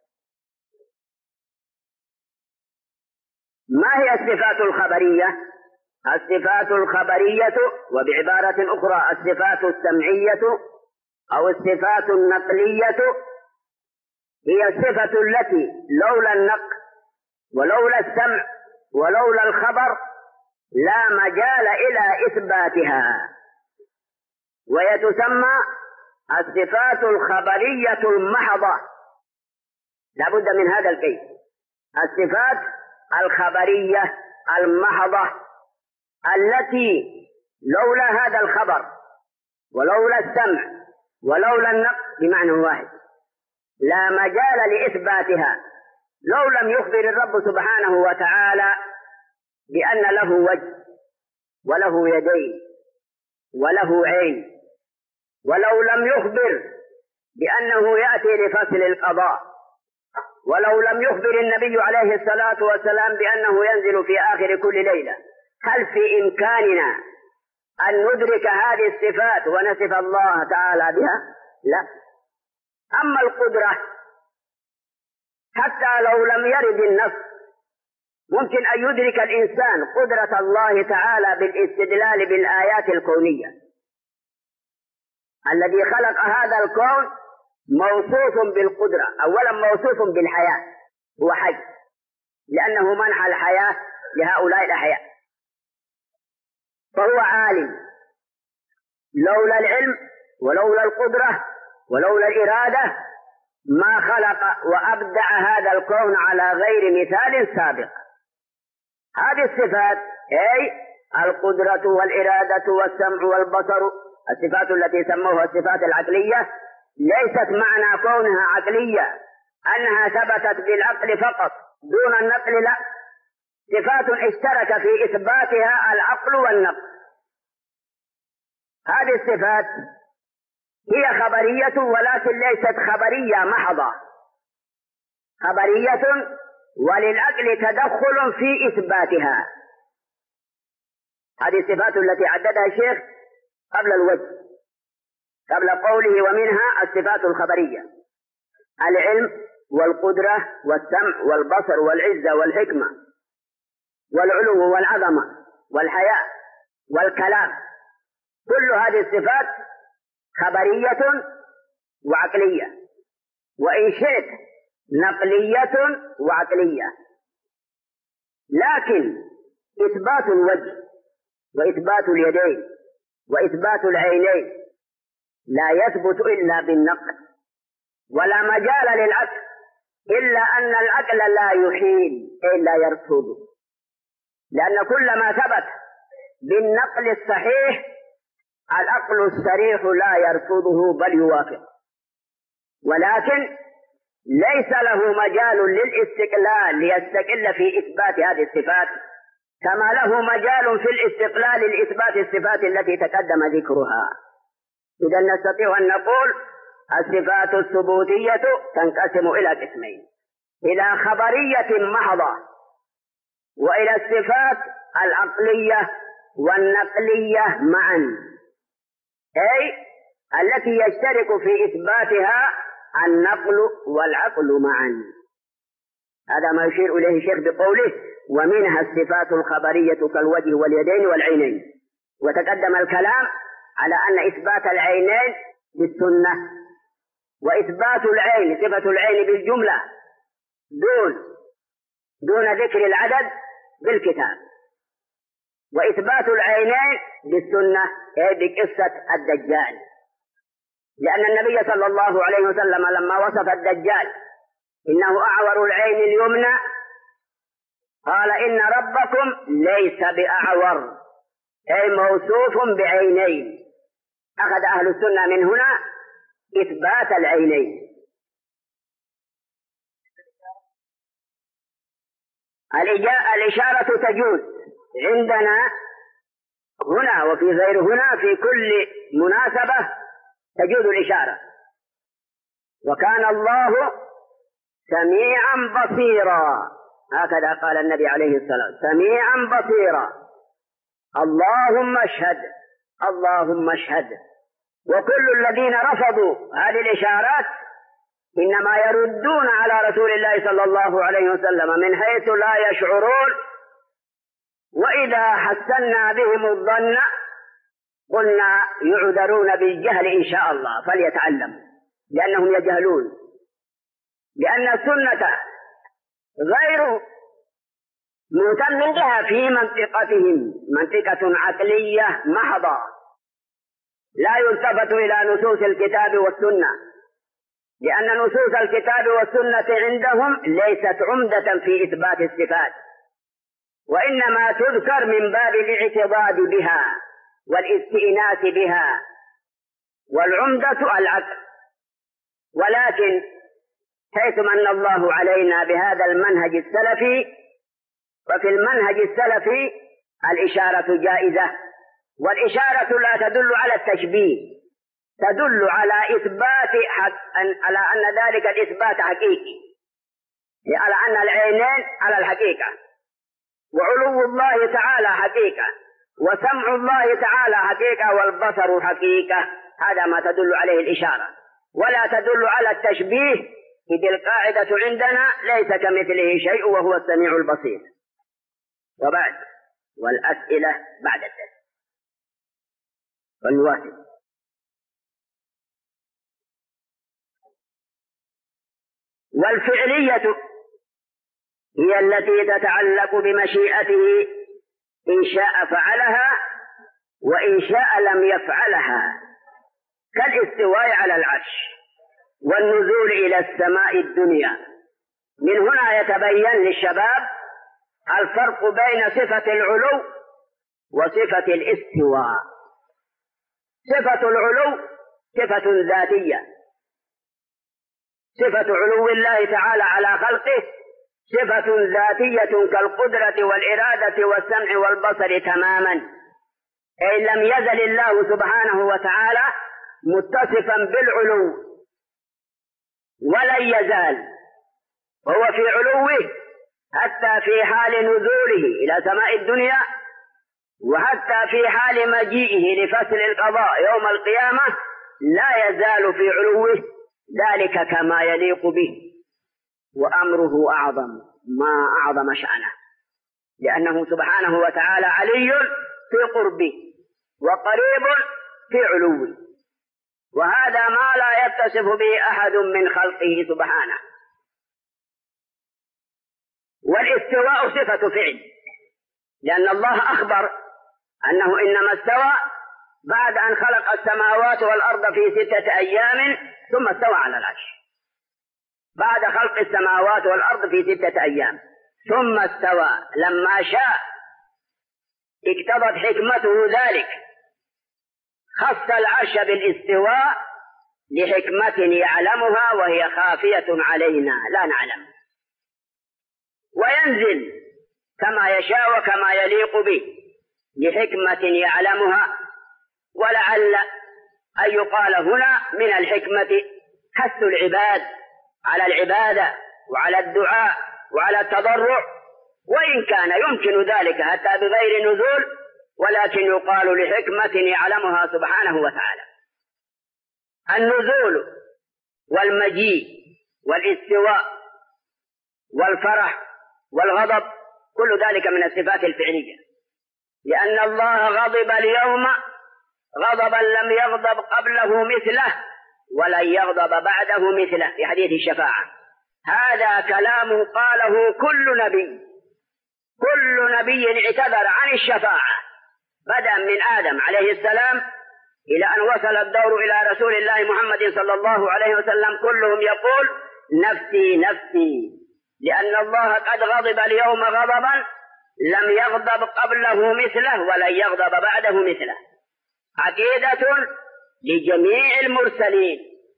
Speaker 1: ما هي الصفات الخبرية؟ الصفات الخبرية وبعبارة أخرى الصفات السمعية أو الصفات النقلية هي الصفة التي لولا النقل ولولا السمع ولولا الخبر لا مجال إلى إثباتها، وهي تسمى الصفات الخبرية المحضة. لا بد من هذا القيد: الصفات الخبرية المحضة التي لولا هذا الخبر ولولا السمع ولولا النقل بمعنى واحد لا مجال لإثباتها. لو لم يخبر الرب سبحانه وتعالى بأن له وجه وله يدين وله عين، ولو لم يخبر بأنه يأتي لفصل القضاء، ولو لم يخبر النبي عليه الصلاة والسلام بأنه ينزل في آخر كل ليلة، هل في إمكاننا أن ندرك هذه الصفات ونصف الله تعالى بها؟ لا. أما القدرة حتى لو لم يرد النص ممكن أن يدرك الإنسان قدرة الله تعالى بالاستدلال بالآيات الكونية. الذي خلق هذا الكون موصوف بالقدرة، أولا موصوف بالحياة، هو حي لأنه منح الحياة لهؤلاء الأحياء، فهو عالم. لولا العلم ولولا القدرة ولولا الإرادة ما خلق وأبدع هذا الكون على غير مثال سابق. هذه الصفات أي القدرة والإرادة والسمع والبصر، الصفات التي سموها الصفات العقلية، ليست معنى كونها عقلية أنها ثبتت بالعقل فقط دون النقل، لا، صفات اشترك في إثباتها العقل والنقل. هذه الصفات هي خبرية ولكن ليست خبرية محضة، خبرية وللعقل تدخل في إثباتها. هذه الصفات التي عددها الشيخ قبل الوجه، قبل قوله ومنها الصفات الخبرية: العلم والقدرة والسمع والبصر والعزة والحكمة والعلو والعظمة والحياء والكلام. كل هذه الصفات خبرية وعقلية، وإن شئت نقلية وعقلية. لكن إثبات الوجه وإثبات اليدين وإثبات العينين لا يثبت إلا بالنقل، ولا مجال للعقل إلا أن العقل لا يحيل إلا يرفض، لأن كل ما ثبت بالنقل الصحيح العقل الصريح لا يرفضه بل يوافق، ولكن ليس له مجال للاستقلال ليستقل في إثبات هذه الصفات كما له مجال في الاستقلال لإثبات الصفات التي تقدم ذكرها. إذا نستطيع أن نقول الصفات الثبوتية تنقسم إلى قسمين: إلى خبرية محضة وإلى الصفات العقلية والنقلية معا، أي التي يشترك في إثباتها النقل والعقل معا. هذا ما يشير إليه الشيخ بقوله ومنها الصفات الخبرية كالوجه واليدين والعينين. وتقدم الكلام على أن إثبات العينين بالسنة، وإثبات العين صفة العين بالجملة دون دون ذكر العدد بالكتاب، وإثبات العينين بالسنة أي بقصة الدجال، لأن النبي صلى الله عليه وسلم لما وصف الدجال إنه أعور العين اليمنى قال إن ربكم ليس بأعور، أي موصوف بعينين. أخذ أهل السنة من هنا إثبات العينين. الإشارة تجوز عندنا هنا وفي غير هنا، في كل مناسبة تجوز الإشارة. وكان الله سميعا بصيرا، هكذا قال النبي عليه الصلاة والسلام، سميعا بصيرا، اللهم اشهد اللهم اشهد. وكل الذين رفضوا هذه الإشارات إنما يردون على رسول الله صلى الله عليه وسلم من حيث لا يشعرون، وإذا حسنا بهم الظن قلنا يعذرون بالجهل إن شاء الله فليتعلموا، لأنهم يجهلون، لأن السنة غير مهتم بها في منطقتهم، منطقة عقلية محضة لا يلتفت إلى نصوص الكتاب والسنة، لأن نصوص الكتاب والسنة عندهم ليست عمدة في إثبات الصفات، وإنما تذكر من باب الاعتضاد بها والاستئناس بها، والعمدة العقل. ولكن حيث من الله علينا بهذا المنهج السلفي، ففي المنهج السلفي الإشارة جائزة، والإشارة لا تدل على التشبيه، تدل على إثبات حق، على أن ذلك الإثبات حقيقي، على أن العينين على الحقيقة، وعلو الله تعالى حقيقة، وسمع الله تعالى حقيقة، والبصر حقيقة. هذا ما تدل عليه الإشارة، ولا تدل على التشبيه، إذ القاعدة عندنا ليس كمثله شيء وهو السميع البصير. وبعد والأسئلة بعد الدرس والنواسل. والفعلية هي التي تتعلق بمشيئته، إن شاء فعلها وإن شاء لم يفعلها، كالاستواء على العرش والنزول إلى السماء الدنيا. من هنا يتبين للشباب الفرق بين صفة العلو وصفة الاستواء. صفة العلو صفة ذاتية، صفة علو الله تعالى على خلقه صفة ذاتية كالقدرة والإرادة والسمع والبصر تماما، أي لم يزل الله سبحانه وتعالى متصفا بالعلو ولن يزال، وهو في علوه حتى في حال نزوله إلى سماء الدنيا، وحتى في حال مجيئه لفصل القضاء يوم القيامة لا يزال في علوه، ذلك كما يليق به. وأمره أعظم، ما أعظم شأنه، لأنه سبحانه وتعالى علي في قربه وقريب في علوه، وهذا ما لا يتصف به أحد من خلقه سبحانه. والاستواء صفة فعل، لأن الله أخبر أنه إنما استوى بعد أن خلق السماوات والأرض في ستة أيام ثم استوى على العرش. بعد خلق السماوات والأرض في ستة أيام ثم استوى، لما شاء اقتضت حكمته ذلك، خص العرش بالاستواء لحكمة يعلمها وهي خافية علينا لا نعلم، وينزل كما يشاء وكما يليق به لحكمة يعلمها. ولعل أن يقال هنا من الحكمة حث العباد على العبادة وعلى الدعاء وعلى التضرع، وإن كان يمكن ذلك حتى بغير نزول، ولكن يقال لحكمة يعلمها سبحانه وتعالى. النزول والمجيء والاستواء والفرح والغضب كل ذلك من الصفات الفعلية، لأن الله غضب اليوم غضبا لم يغضب قبله مثله ولن يغضب بعده مثله في حديث الشفاعة. هذا كلام قاله كل نبي، كل نبي اعتذر عن الشفاعة بدءا من آدم عليه السلام إلى أن وصل الدور إلى رسول الله محمد صلى الله عليه وسلم، كلهم يقول نفسي نفسي، لأن الله قد غضب اليوم غضبا لم يغضب قبله مثله ولن يغضب بعده مثله. عقيدة لجميع المرسلين،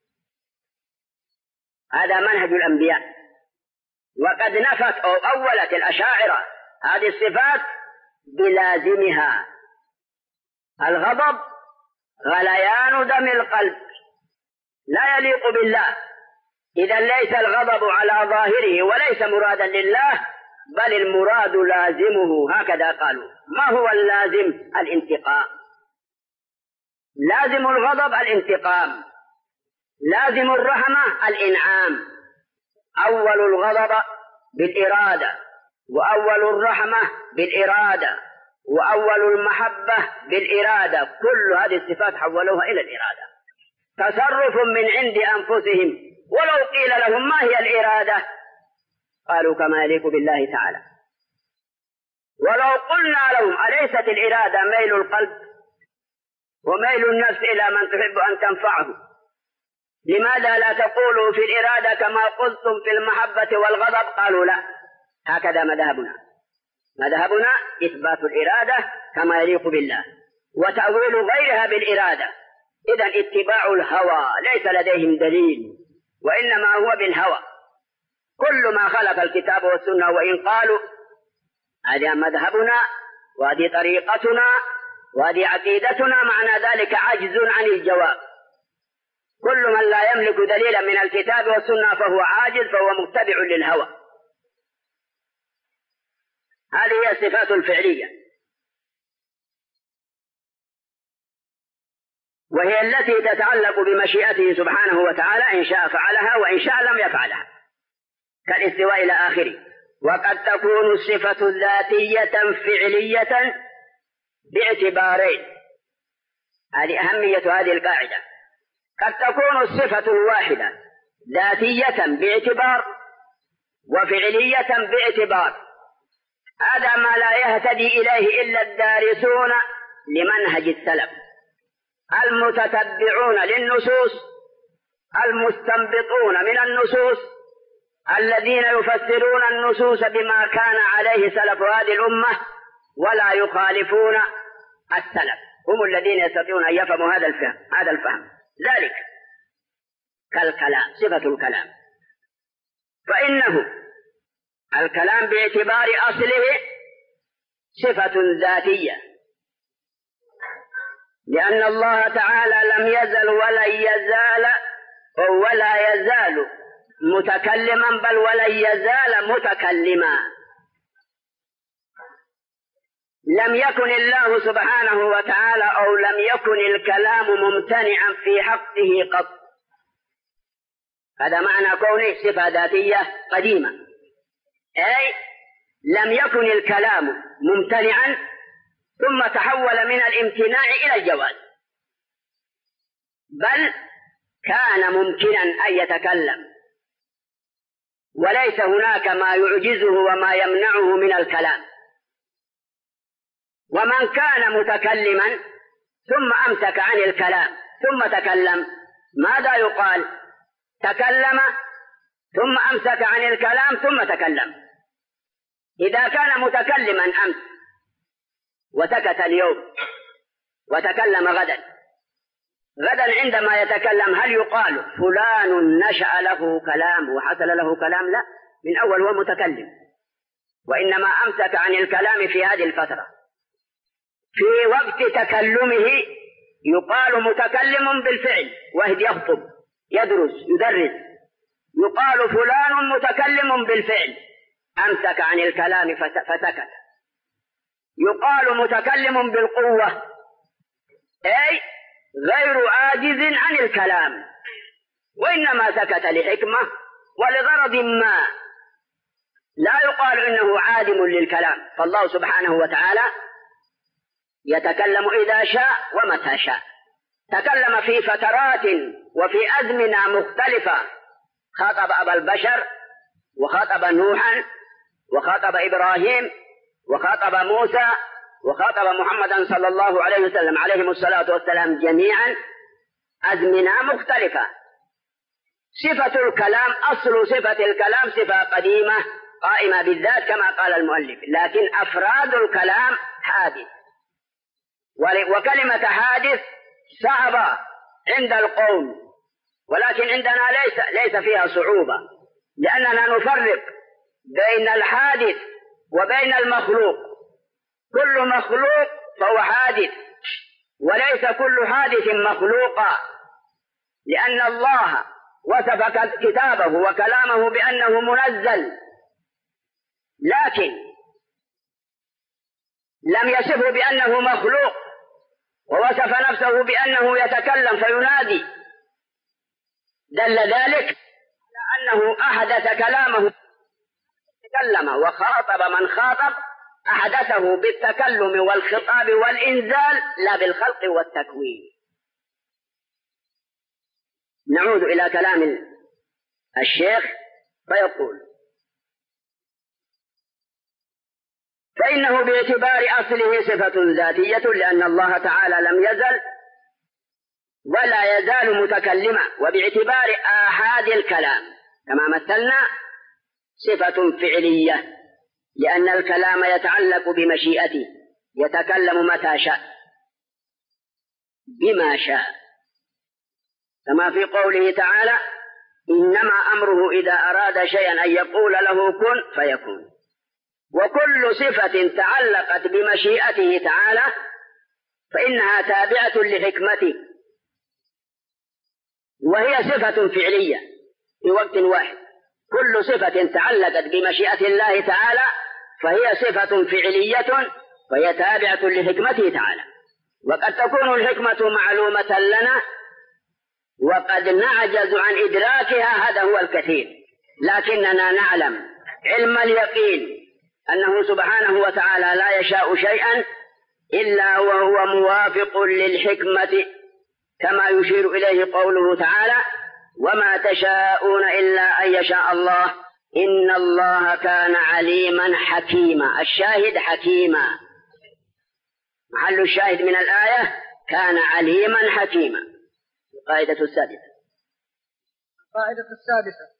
Speaker 1: هذا منهج الأنبياء. وقد نفت أو أولت الأشاعرة هذه الصفات بلازمها. الغضب غليان دم القلب لا يليق بالله، إذا ليس الغضب على ظاهره وليس مرادا لله، بل المراد لازمه، هكذا قالوا. ما هو اللازم؟ الانتقام. لازم الغضب الانتقام، لازم الرحمة الإنعام. أول الغضب بالإرادة، وأول الرحمة بالإرادة، وأول المحبة بالإرادة، كل هذه الصفات حولوها إلى الإرادة. تصرف من عند أنفسهم، ولو قيل لهم ما هي الإرادة قالوا كما يليق بالله تعالى. ولو قلنا لهم أليست الإرادة ميل القلب وميل النفس إلى من تحب أن تنفعه، لماذا لا تقولوا في الإرادة كما قلتم في المحبة والغضب؟ قالوا لا، هكذا مذهبنا. مذهبنا إثبات الإرادة كما يليق بالله، وتأويل غيرها بالإرادة. إذن اتباع الهوى ليس لديهم دليل، وإنما هو بالهوى. كل ما خلف الكتاب والسنة وإن قالوا هذا مذهبنا وهذه طريقتنا وهذه عقيدتنا، معنى ذلك عجز عن الجواب. كل من لا يملك دليلا من الكتاب والسنة فهو عاجز، فهو متبع للهوى. هذه هي الصفات الفعلية، وهي التي تتعلق بمشيئته سبحانه وتعالى، إن شاء فعلها وإن شاء لم يفعلها، كالاستواء إلى آخره. وقد تكون الصفة ذاتية فعلية باعتبارين، هذه أهمية هذه القاعدة. قد تكون الصفة الواحدة ذاتية باعتبار وفعلية باعتبار. هذا ما لا يهتدي إليه إلا الدارسون لمنهج السلف، المتتبعون للنصوص، المستنبطون من النصوص، الذين يفسرون النصوص بما كان عليه سلف هذه الأمة ولا يخالفون السلف، هم الذين يستطيعون أن يفهموا هذا الفهم هذا الفهم ذلك كالكلام، صفة الكلام. فإنه الكلام باعتبار أصله صفة ذاتية، لأن الله تعالى لم يزل ولن يزال ولا يزال متكلما، بل ولن يزال متكلما. لم يكن الله سبحانه وتعالى أو لم يكن الكلام ممتنعا في حقه قط. هذا معنى كونه صفة ذاتية قديمة، أي لم يكن الكلام ممتنعا ثم تحول من الامتناع إلى الجواز، بل كان ممكنا أن يتكلم، وليس هناك ما يعجزه وما يمنعه من الكلام. ومن كان متكلما ثم أمسك عن الكلام ثم تكلم، ماذا يقال؟ تكلم ثم أمسك عن الكلام ثم تكلم. إذا كان متكلما أمس وسكت اليوم وتكلم غدا، غدا عندما يتكلم هل يقال فلان نشأ له كلام وحصل له كلام؟ لا، من أول هو متكلم، وإنما أمسك عن الكلام في هذه الفترة. في وقت تكلمه يقال متكلم بالفعل، وهد يخطب يدرس يدرس، يقال فلان متكلم بالفعل، أمسك عن الكلام فسكت. يقال متكلم بالقوة، أي غير عاجز عن الكلام، وإنما سكت لحكمة ولغرض ما، لا يقال إنه عادم للكلام. فالله سبحانه وتعالى يتكلم إذا شاء ومتى شاء. تكلم في فترات وفي أزمنة مختلفة، خاطب أبا البشر، وخاطب نوحا، وخاطب إبراهيم، وخاطب موسى، وخاطب محمدا صلى الله عليه وسلم عليهم الصلاة والسلام جميعا، أزمنة مختلفة. صفة الكلام، أصل صفة الكلام صفة قديمة قائمة بالذات كما قال المؤلف، لكن أفراد الكلام حادث، وكلمة حادث صعبة عند القوم، ولكن عندنا ليس, ليس فيها صعوبة، لأننا نفرق بين الحادث وبين المخلوق. كل مخلوق فهو حادث، وليس كل حادث مخلوقا، لأن الله وصف كتابه وكلامه بأنه منزل، لكن لم يصفه بأنه مخلوق، ووصف نفسه بأنه يتكلم فينادي، دل ذلك على أنه أحدث كلامه، تكلم وخاطب من خاطب أحدثه بالتكلم والخطاب والإنزال، لا بالخلق والتكوين. نعود إلى كلام الشيخ فيقول: فإنه باعتبار أصله صفة ذاتية، لأن الله تعالى لم يزل ولا يزال متكلما، وباعتبار آحاد الكلام كما مثلنا صفة فعلية، لأن الكلام يتعلق بمشيئته، يتكلم متى شاء بما شاء، كما في قوله تعالى: إنما أمره إذا أراد شيئا أن يقول له كن فيكون. وكل صفة تعلقت بمشيئته تعالى فإنها تابعة لحكمته، وهي صفة فعلية في وقت واحد. كل صفة تعلقت بمشيئة الله تعالى فهي صفة فعلية، فهي تابعة لحكمته تعالى. وقد تكون الحكمة معلومة لنا وقد نعجز عن إدراكها، هذا هو الكثير، لكننا نعلم علم اليقين أنه سبحانه وتعالى لا يشاء شيئا إلا وهو موافق للحكمة، كما يشير إليه قوله تعالى: وما تشاءون إلا أن يشاء الله إن الله كان عليما حكيما. الشاهد حكيما، محل الشاهد من الآية كان عليما حكيما. القاعدة السادسة.
Speaker 2: القاعدة السادسة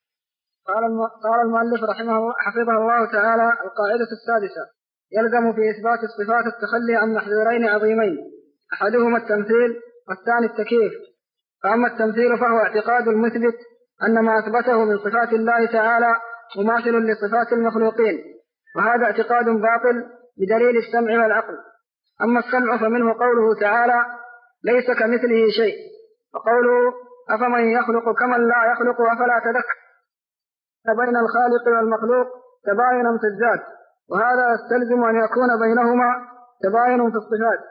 Speaker 2: قال المؤلف رحمه الله حفظه الله تعالى: القاعدة السادسة: يلزم في إثبات الصفات التخلي عن محذورين عظيمين، أحدهما التمثيل والثاني التكييف. فأما التمثيل فهو اعتقاد المثبت أن ما أثبته من صفات الله تعالى مماثل لصفات المخلوقين، وهذا اعتقاد باطل بدليل السمع والعقل. أما السمع فمنه قوله تعالى: ليس كمثله شيء، وقوله: أفمن يخلق كمن لا يخلق أفلا تذكرون. بين الخالق والمخلوق تباين في الذات، وهذا يستلزم أن يكون بينهما تباين في الصفات،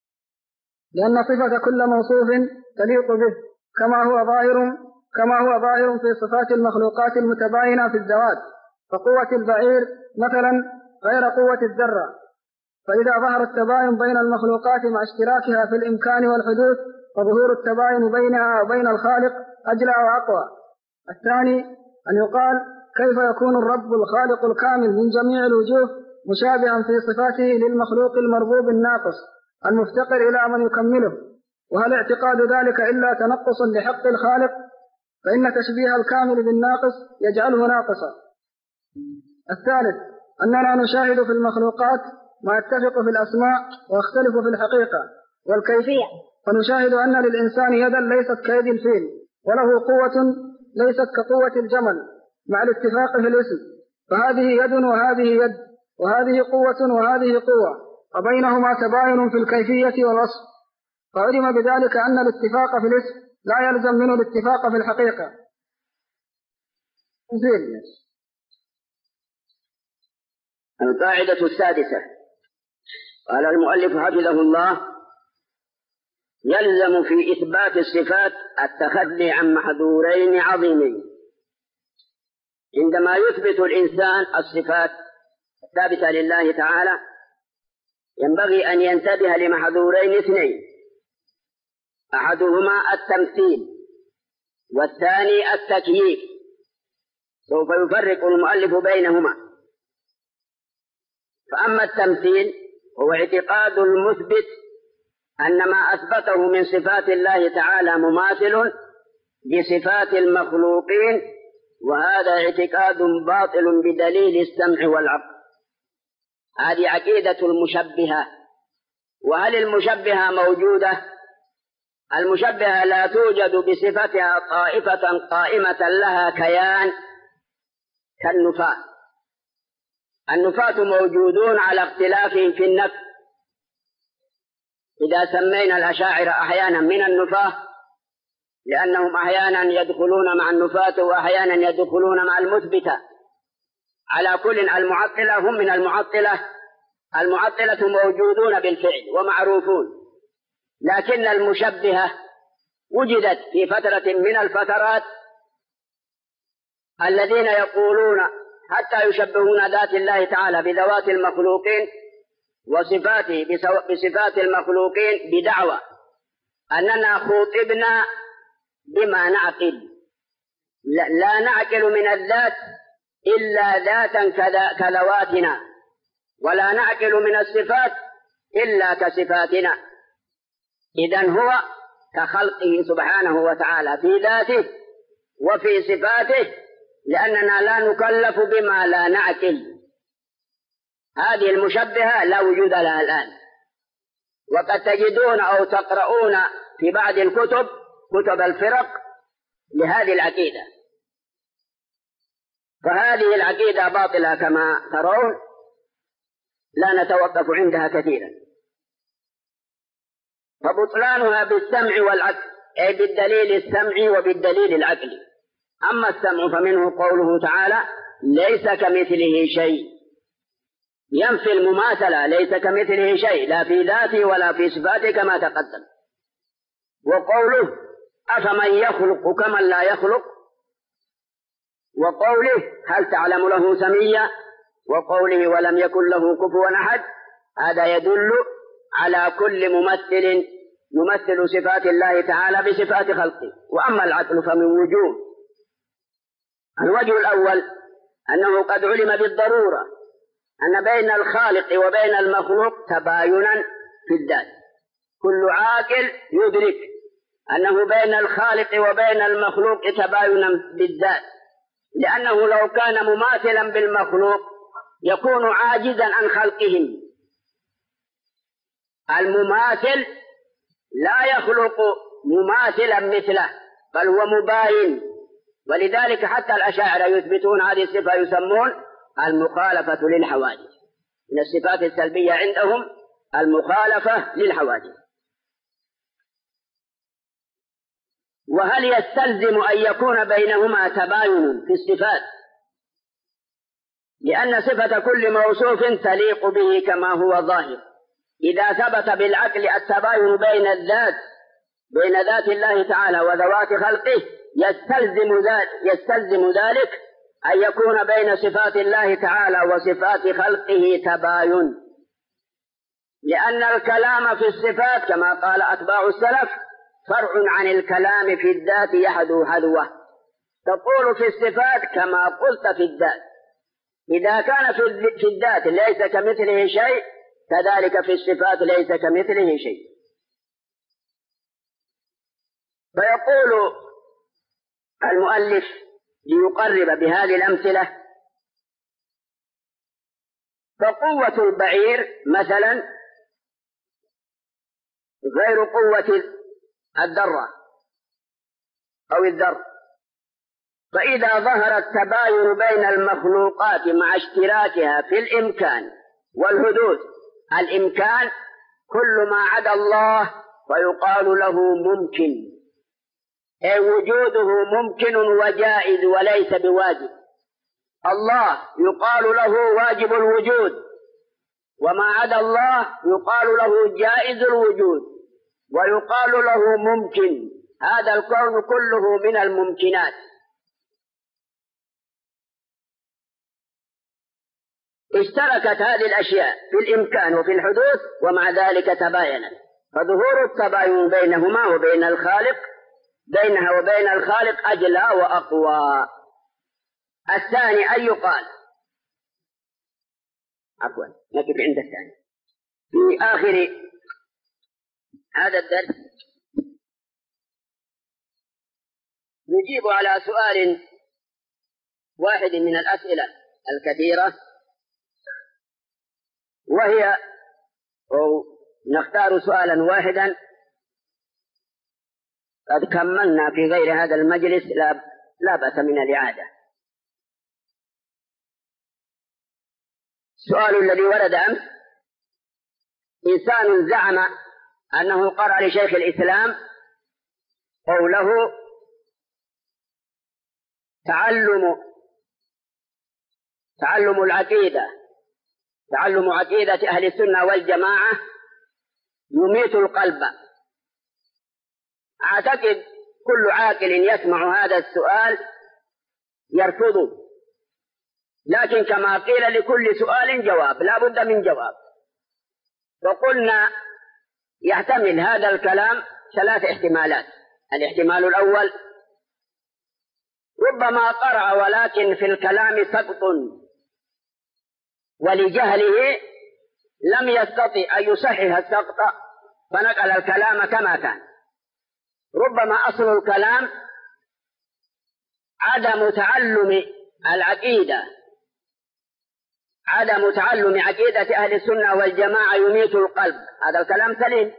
Speaker 2: لأن صفة كل موصوف تليق به، كما هو ظاهر كما هو ظاهر في صفات المخلوقات المتباينة في الذوات، فقوة البعير مثلا غير قوة الذرة. فإذا ظهر التباين بين المخلوقات مع اشتراكها في الإمكان والحدوث، فظهور التباين بينها وبين الخالق أجلى وأقوى. الثاني أن يقال: كيف يكون الرب الخالق الكامل من جميع الوجوه مشابها في صفاته للمخلوق المربوب الناقص المفتقر إلى من يكمله؟ وهل اعتقاد ذلك إلا تنقص لحق الخالق؟ فإن تشبيه الكامل بالناقص يجعله ناقصا. الثالث أننا نشاهد في المخلوقات ما يتفق في الأسماء ويختلف في الحقيقة والكيفية، فنشاهد أن للإنسان يدا ليست كيد الفيل، وله قوة ليست كقوة الجمل مع الاتفاق في الاسم، فهذه يد وهذه يد، وهذه قوة وهذه قوة، وبينهما تباين في الكيفية والوصف. فعلم بذلك أن الاتفاق في الاسم لا يلزم منه الاتفاق في الحقيقة.
Speaker 1: القاعدة السادسة: قال المؤلف حفظه الله: يلزم في إثبات الصفات التخلي عن محظورين عظيمين. عندما يثبت الإنسان الصفات الثابتة لله تعالى ينبغي أن ينتبه لمحظورين اثنين: أحدهما التمثيل والثاني التكييف. سوف يفرق المؤلف بينهما. فأما التمثيل هو اعتقاد المثبت أن ما أثبته من صفات الله تعالى مماثل بصفات المخلوقين، وهذا اعتقاد باطل بدليل السمع والعقل. هذه عقيدة المشبهة. وهل المشبهة موجودة؟ المشبهة لا توجد بصفتها طائفة قائمة لها كيان كالنفاة. النفاة موجودون على اختلافهم في النفي. إذا سمينا الأشاعرة أحيانا من النفاة لأنهم أحيانا يدخلون مع النفاة وأحيانا يدخلون مع المثبتة. على كل المعطلة هم من المعطلة. المعطلة موجودون بالفعل ومعروفون، لكن المشبهة وجدت في فترة من الفترات الذين يقولون حتى يشبهون ذات الله تعالى بذوات المخلوقين وصفاته بصفات المخلوقين بدعوى أننا خوطبنا بما نعقل. لا نعقل من الذات إلا ذاتا كذواتنا، ولا نعقل من الصفات إلا كصفاتنا. إذن هو كخلقه سبحانه وتعالى في ذاته وفي صفاته، لأننا لا نكلف بما لا نعقل. هذه المشبهة لا وجود لها الآن، وقد تجدون أو تقرؤون في بعض الكتب كتب الفرق لهذه العقيدة. فهذه العقيدة باطلة كما ترون، لا نتوقف عندها كثيرا. فبطلانها بالسمع والعقل، أي بالدليل السمعي وبالدليل العقلي. أما السمع فمنه قوله تعالى: ليس كمثله شيء، ينفي المماثلة، ليس كمثله شيء لا في ذاته ولا في صفاته كما تقدم. وقوله: أفمن يخلق كمن لا يخلق، وقوله: هل تعلم له سميا، وقوله: ولم يكن له كفوا أحد. هذا يدل على كل ممثل يمثل صفات الله تعالى بصفات خلقه. وأما العقل فمن وجوه. الوجه الأول أنه قد علم بالضرورة أن بين الخالق وبين المخلوق تباينا في الذات. كل عاقل يدرك أنه بين الخالق وبين المخلوق تباينا بالذات، لأنه لو كان مماثلا بالمخلوق يكون عاجزا عن خلقهم. المماثل لا يخلق مماثلا مثله، بل هو مباين. ولذلك حتى الأشاعرة يثبتون هذه الصفة يسمون المخالفة للحوادث. من الصفات السلبية عندهم المخالفة للحوادث. وهل يستلزم أن يكون بينهما تباين في الصفات؟ لأن صفة كل موصوف تليق به كما هو ظاهر. إذا ثبت بالعقل التباين بين الذات بين ذات الله تعالى وذوات خلقه يستلزم ذلك, يستلزم ذلك أن يكون بين صفات الله تعالى وصفات خلقه تباين، لأن الكلام في الصفات كما قال أتباع السلف فرع عن الكلام في الذات يحدو حذوه. تقول في الصفات كما قلت في الذات. إذا كان في الذات ليس كمثله شيء، كذلك في الصفات ليس كمثله شيء. فيقول المؤلف ليقرب بهذه الأمثلة: فقوة البعير مثلا غير قوة الذرة أو الذر. فإذا ظهر التباين بين المخلوقات مع اشتراكها في الإمكان والحدوث، الإمكان كل ما عدا الله فيقال له ممكن، أي وجوده ممكن وجائز وليس بواجب. الله يقال له واجب الوجود، وما عدا الله يقال له جائز الوجود ويقال له ممكن. هذا الكون كله من الممكنات. اشتركت هذه الأشياء في الإمكان وفي الحدوث ومع ذلك تباينت، فظهور التباين بينهما وبين الخالق بينها وبين الخالق أجلى وأقوى. الثاني أن يقال عفوا نكتب عند الثاني في آخر هذا الدرس نجيب على سؤال واحد من الأسئلة الكثيرة، وهي أو نختار سؤالا واحدا قد كملنا في غير هذا المجلس لا, لا بأس من الإعادة. السؤال الذي ورد أمس: إنسان زعم أنه قرأ لشيخ الإسلام قوله تعلم تعلم العقيدة تعلم عقيدة أهل السنة والجماعة يميت القلب. أعتقد كل عاقل يسمع هذا السؤال يرفضه، لكن كما قيل لكل سؤال جواب، لا بد من جواب. وقلنا يحتمل هذا الكلام ثلاث احتمالات. الاحتمال الأول: ربما قرأ ولكن في الكلام سقط، ولجهله لم يستطع أن يصحح السقط فنقل الكلام كما كان. ربما أصل الكلام عدم تعلم العقيدة عدم تعلم عقيدة أهل السنة والجماعة يميت القلب. هذا الكلام سليم،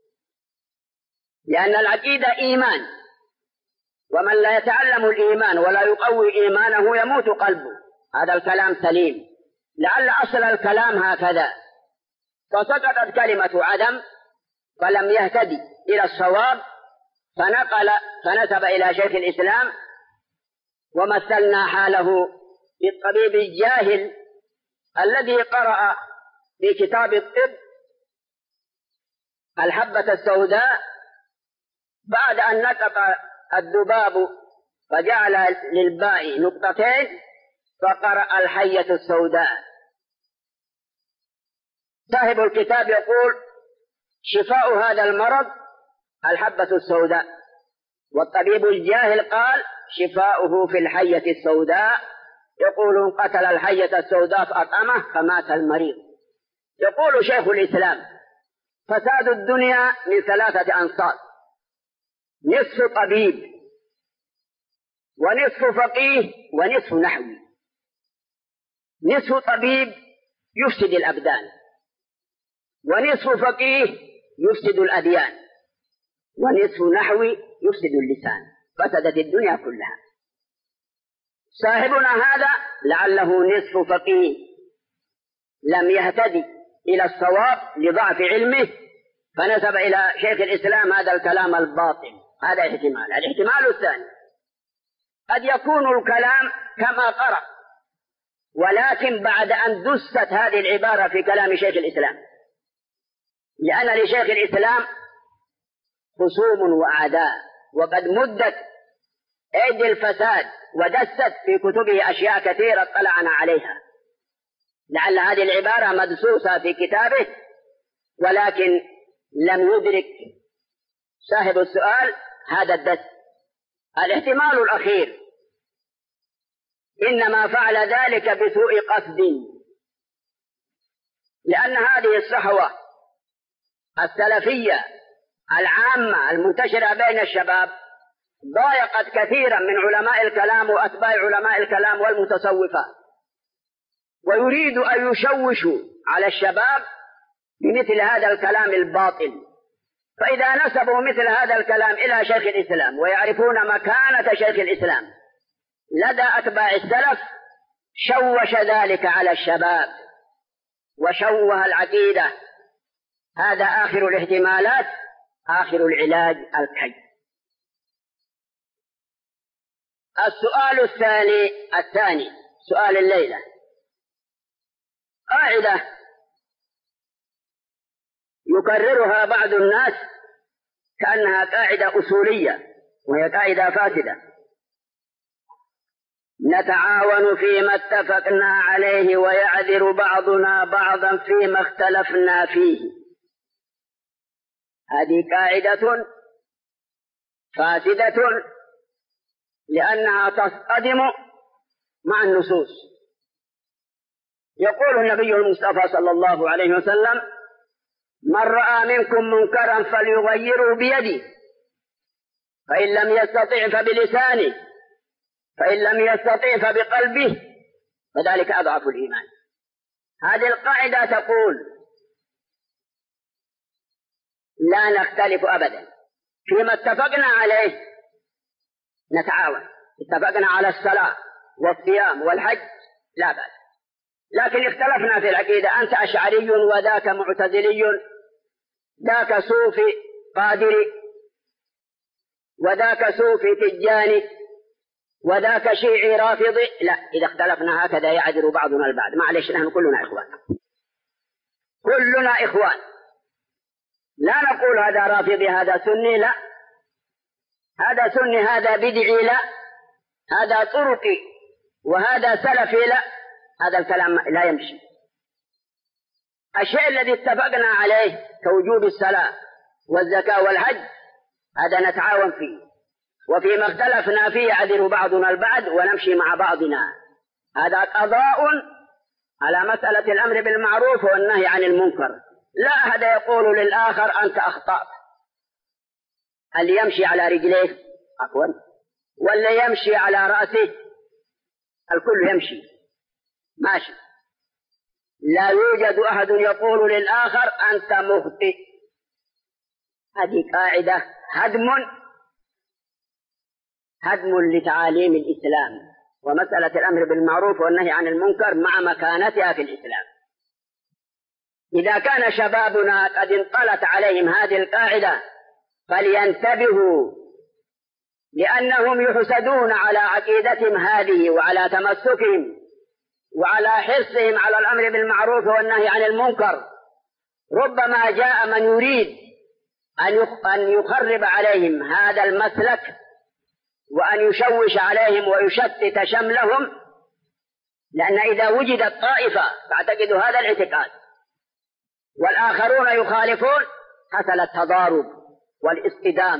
Speaker 1: لأن العقيدة إيمان، ومن لا يتعلم الإيمان ولا يقوي إيمانه يموت قلبه. هذا الكلام سليم. لعل أصل الكلام هكذا، فسقطت كلمة عدم فلم يهتدي إلى الصواب فنقل فنسب إلى شيخ الإسلام، ومثلنا حاله بالطبيب الجاهل الذي قرأ في كتاب الطب الحبة السوداء بعد أن نطق الذباب فجعل للباء نقطتين فقرأ الحية السوداء. صاحب الكتاب يقول شفاء هذا المرض الحبة السوداء، والطبيب الجاهل قال شفاؤه في الحية السوداء. يقول قتل الحية السوداء فأطعمه فمات المريض. يقول شيخ الإسلام فساد الدنيا من ثلاثة أنصاف: نصف طبيب ونصف فقيه ونصف نحوي. نصف طبيب يفسد الأبدان، ونصف فقيه يفسد الأديان، ونصف نحوي يفسد اللسان. فسدت الدنيا كلها. صاحبنا هذا لعله نصف فقيه لم يهتدي إلى الصواب لضعف علمه فنسب إلى شيخ الإسلام هذا الكلام الباطل. هذا احتمال. الاحتمال الثاني: قد يكون الكلام كما قرأ، ولكن بعد أن دست هذه العبارة في كلام شيخ الإسلام، لأن لشيخ الإسلام خصوم وأعداء، وقد مدت أيدي الفساد ودست في كتبه أشياء كثيرة اطلعنا عليها. لعل هذه العبارة مدسوسة في كتابه، ولكن لم يدرك صاحب السؤال هذا الدس. الاحتمال الأخير: إنما فعل ذلك بسوء قصد، لأن هذه الصحوة السلفية العامة المنتشرة بين الشباب ضايقت كثيرا من علماء الكلام وأتباع علماء الكلام والمتصوفة، ويريد أن يشوشوا على الشباب بمثل هذا الكلام الباطل. فإذا نسبوا مثل هذا الكلام إلى شيخ الإسلام ويعرفون مكانة شيخ الإسلام لدى أتباع السلف، شوش ذلك على الشباب وشوه العقيدة. هذا آخر الاحتمالات، آخر العلاج الكي. السؤال الثاني الثاني سؤال الليلة: قاعدة يكررها بعض الناس كأنها قاعدة أصولية، وهي قاعدة فاسدة. نتعاون فيما اتفقنا عليه ويعذر بعضنا بعضا فيما اختلفنا فيه. هذه قاعدة فاسدة لأنها تصطدم مع النصوص. يقول النبي المصطفى صلى الله عليه وسلم: من رأى منكم منكرا فليغيره بيده، فإن لم يستطع فبلسانه، فإن لم يستطع فبقلبه، فذلك أضعف الإيمان. هذه القاعدة تقول لا نختلف أبدا فيما اتفقنا عليه نتعاون. اتفقنا على الصلاة والصيام والحج لا بأس، لكن اختلفنا في العقيدة، أنت أشعري وذاك معتزلي، ذاك صوفي قادري، وذاك صوفي تجاني، وذاك شيعي رافضي. لا، إذا اختلفنا هكذا يعذر بعضنا البعض. معلش، نحن كلنا إخوان، كلنا إخوان. لا نقول هذا رافضي هذا سني، لا، هذا سني هذا بدعي، لا، هذا طرقي وهذا سلفي، لا، هذا الكلام لا يمشي. الشيء الذي اتفقنا عليه كوجوب الصلاة والزكاة والحج هذا نتعاون فيه، وفيما اختلفنا فيه يعذر بعضنا البعض ونمشي مع بعضنا. هذا قضاء على مسألة الأمر بالمعروف والنهي عن المنكر. لا أحد يقول للآخر أنت أخطأت. اللي يمشي على رجليه عفوا ولا يمشي على رأسه، الكل يمشي ماشي. لا يوجد أحد يقول للآخر أنت مخطئ. هذه قاعدة هدم هدم لتعاليم الإسلام ومسألة الأمر بالمعروف والنهي عن المنكر مع مكانتها في الإسلام. إذا كان شبابنا قد انطلت عليهم هذه القاعدة فلينتبهوا، لأنهم يحسدون على عقيدتهم هذه وعلى تمسكهم وعلى حرصهم على الأمر بالمعروف والنهي عن المنكر. ربما جاء من يريد أن يخرب عليهم هذا المسلك وأن يشوش عليهم ويشتت شملهم، لأن إذا وجدت طائفة تعتقد هذا الاعتقاد والآخرون يخالفون حصل التضارب والاصطدام.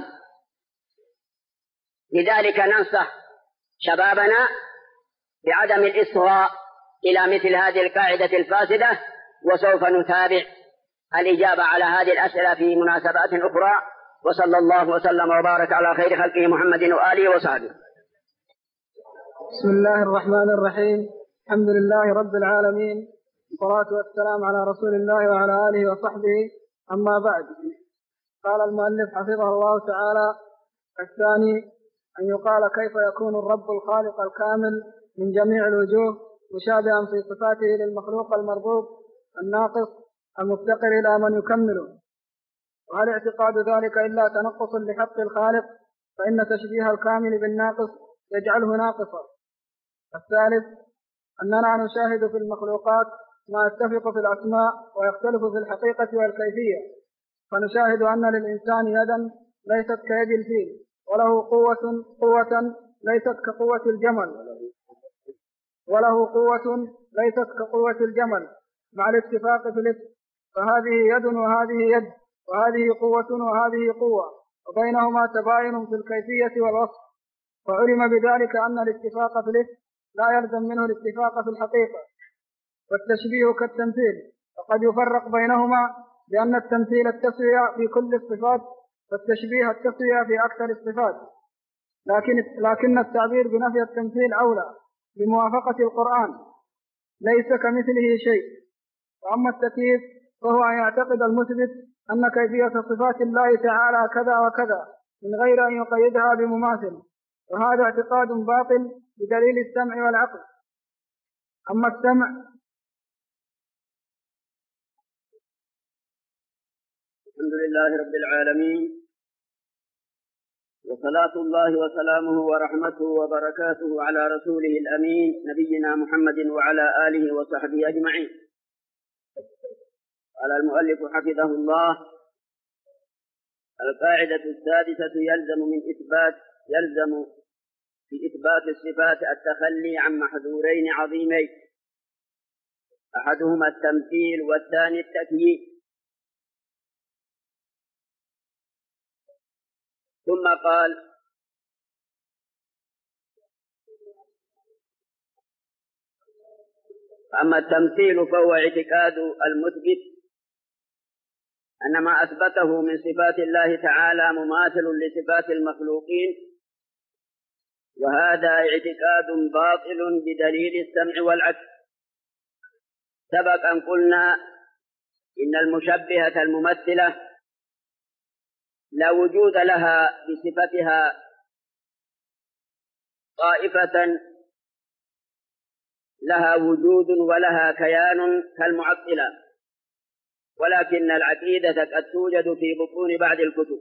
Speaker 1: لذلك ننصح شبابنا بعدم الإصغاء إلى مثل هذه القاعدة الفاسدة، وسوف نتابع الإجابة على هذه الأسئلة في مناسبات أخرى. وصلى الله وسلم وبارك على خير خلقه محمد وآله وصحبه.
Speaker 2: بسم الله الرحمن الرحيم. الحمد لله رب العالمين، والصلاة والسلام على رسول الله وعلى آله وصحبه. أما بعد، قال المؤلف حفظه الله تعالى: الثاني أن يقال كيف يكون الرب الخالق الكامل من جميع الوجوه مشابها في صفاته للمخلوق المربوب الناقص المفتقر إلى من يكمله، وهل اعتقاد ذلك إلا تنقص لحق الخالق، فإن تشبيه الكامل بالناقص يجعله ناقصا. الثالث أننا نشاهد في المخلوقات ما يتفق في الأسماء ويختلف في الحقيقة والكيفية، فنشاهد أن للإنسان يدا ليست كيد الفيل، وله قوة قوة ليست كقوة الجمل وله قوة ليست كقوة الجمل مع الاتفاق في الاسم، فهذه يد وهذه يد، وهذه قوة وهذه قوة، وبينهما تباين في الكيفية والوصف. فعلم بذلك أن الاتفاق في الاسم لا يلزم منه الاتفاق في الحقيقة. والتشبيه كالتمثيل، وقد يفرق بينهما لأن التمثيل التسوية في كل الصفات، والتشبيه التسوية في أكثر الصفات، لكن لكن التعبير بنفي التمثيل أولى بموافقة القرآن: ليس كمثله شيء. وأما التكييف فهو أن يعتقد المثبت أن كيفية صفات الله تعالى كذا وكذا من غير أن يقيدها بمماثل، وهذا اعتقاد باطل بدليل السمع والعقل. أما السمع
Speaker 1: الحمد لله رب العالمين، وصلاة الله وسلامه ورحمته وبركاته على رسوله الأمين نبينا محمد وعلى آله وصحبه أجمعين. قال المؤلف حفظه الله: القاعدة السادسة يلزم من إثبات يلزم في إثبات الصفات التخلي عن محذورين عظيمين، أحدهما التمثيل والثاني التكييف. ثم قال: أما التمثيل فهو اعتقاد المثبت أن ما أثبته من صفات الله تعالى مماثل لصفات المخلوقين، وهذا اعتقاد باطل بدليل السمع والعقل. سبق أن قلنا إن المشبهة الممثلة لا وجود لها بصفتها طائفة لها وجود ولها كيان كالمعطلة، ولكن العقيدة قد توجد في بطون بعض الكتب.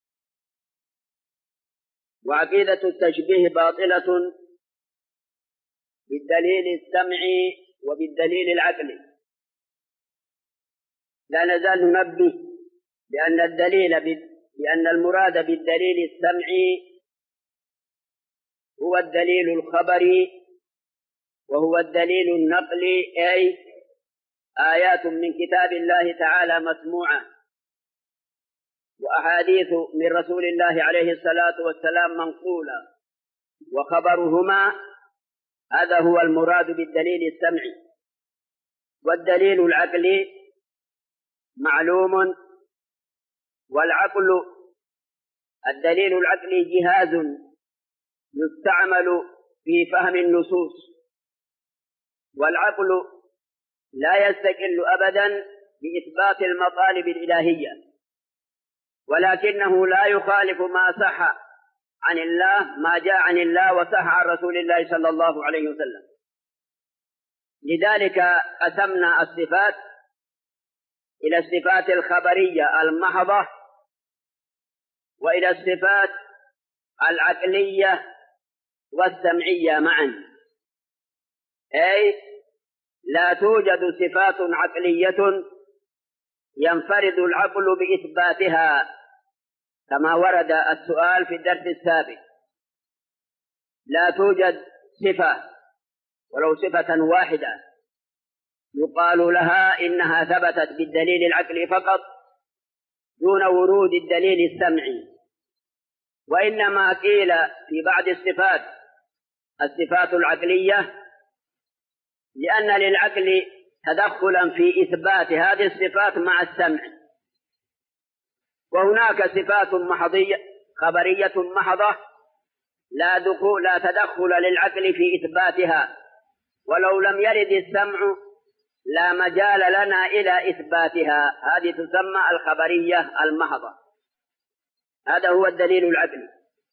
Speaker 1: وعقيدة التشبيه باطلة بالدليل السمعي وبالدليل العقلي. لا نزال ننبه بأن الدليل بأن المراد بالدليل السمعي هو الدليل الخبري، وهو الدليل النقلي، أي آيات من كتاب الله تعالى مسموعة، وأحاديث من رسول الله عليه الصلاة والسلام منقولة، وخبرهما هذا هو المراد بالدليل السمعي. والدليل العقلي معلوم، والعقل الدليل العقلي جهاز يستعمل في فهم النصوص، والعقل لا يستقل أبدا بإثبات المطالب الإلهية، ولكنه لا يخالف ما صح عن الله، ما جاء عن الله وصح عن رسول الله صلى الله عليه وسلم. لذلك قسمنا الصفات إلى الصفات الخبرية المحضة، وإلى الصفات العقلية والسمعية معا. أي لا توجد صفات عقلية ينفرد العقل بإثباتها، كما ورد السؤال في الدرس السابق. لا توجد صفة ولو صفة واحدة يقال لها إنها ثبتت بالدليل العقلي فقط دون ورود الدليل السمعي، وإنما قيل في بعض الصفات الصفات العقلية لأن للعقل تدخلا في إثبات هذه الصفات مع السمع. وهناك صفات محضية خبرية محضة لا دخول لا تدخل للعقل في إثباتها، ولو لم يرد السمع لا مجال لنا إلى إثباتها. هذه تسمى الخبرية المحضة. هذا هو الدليل العقلي.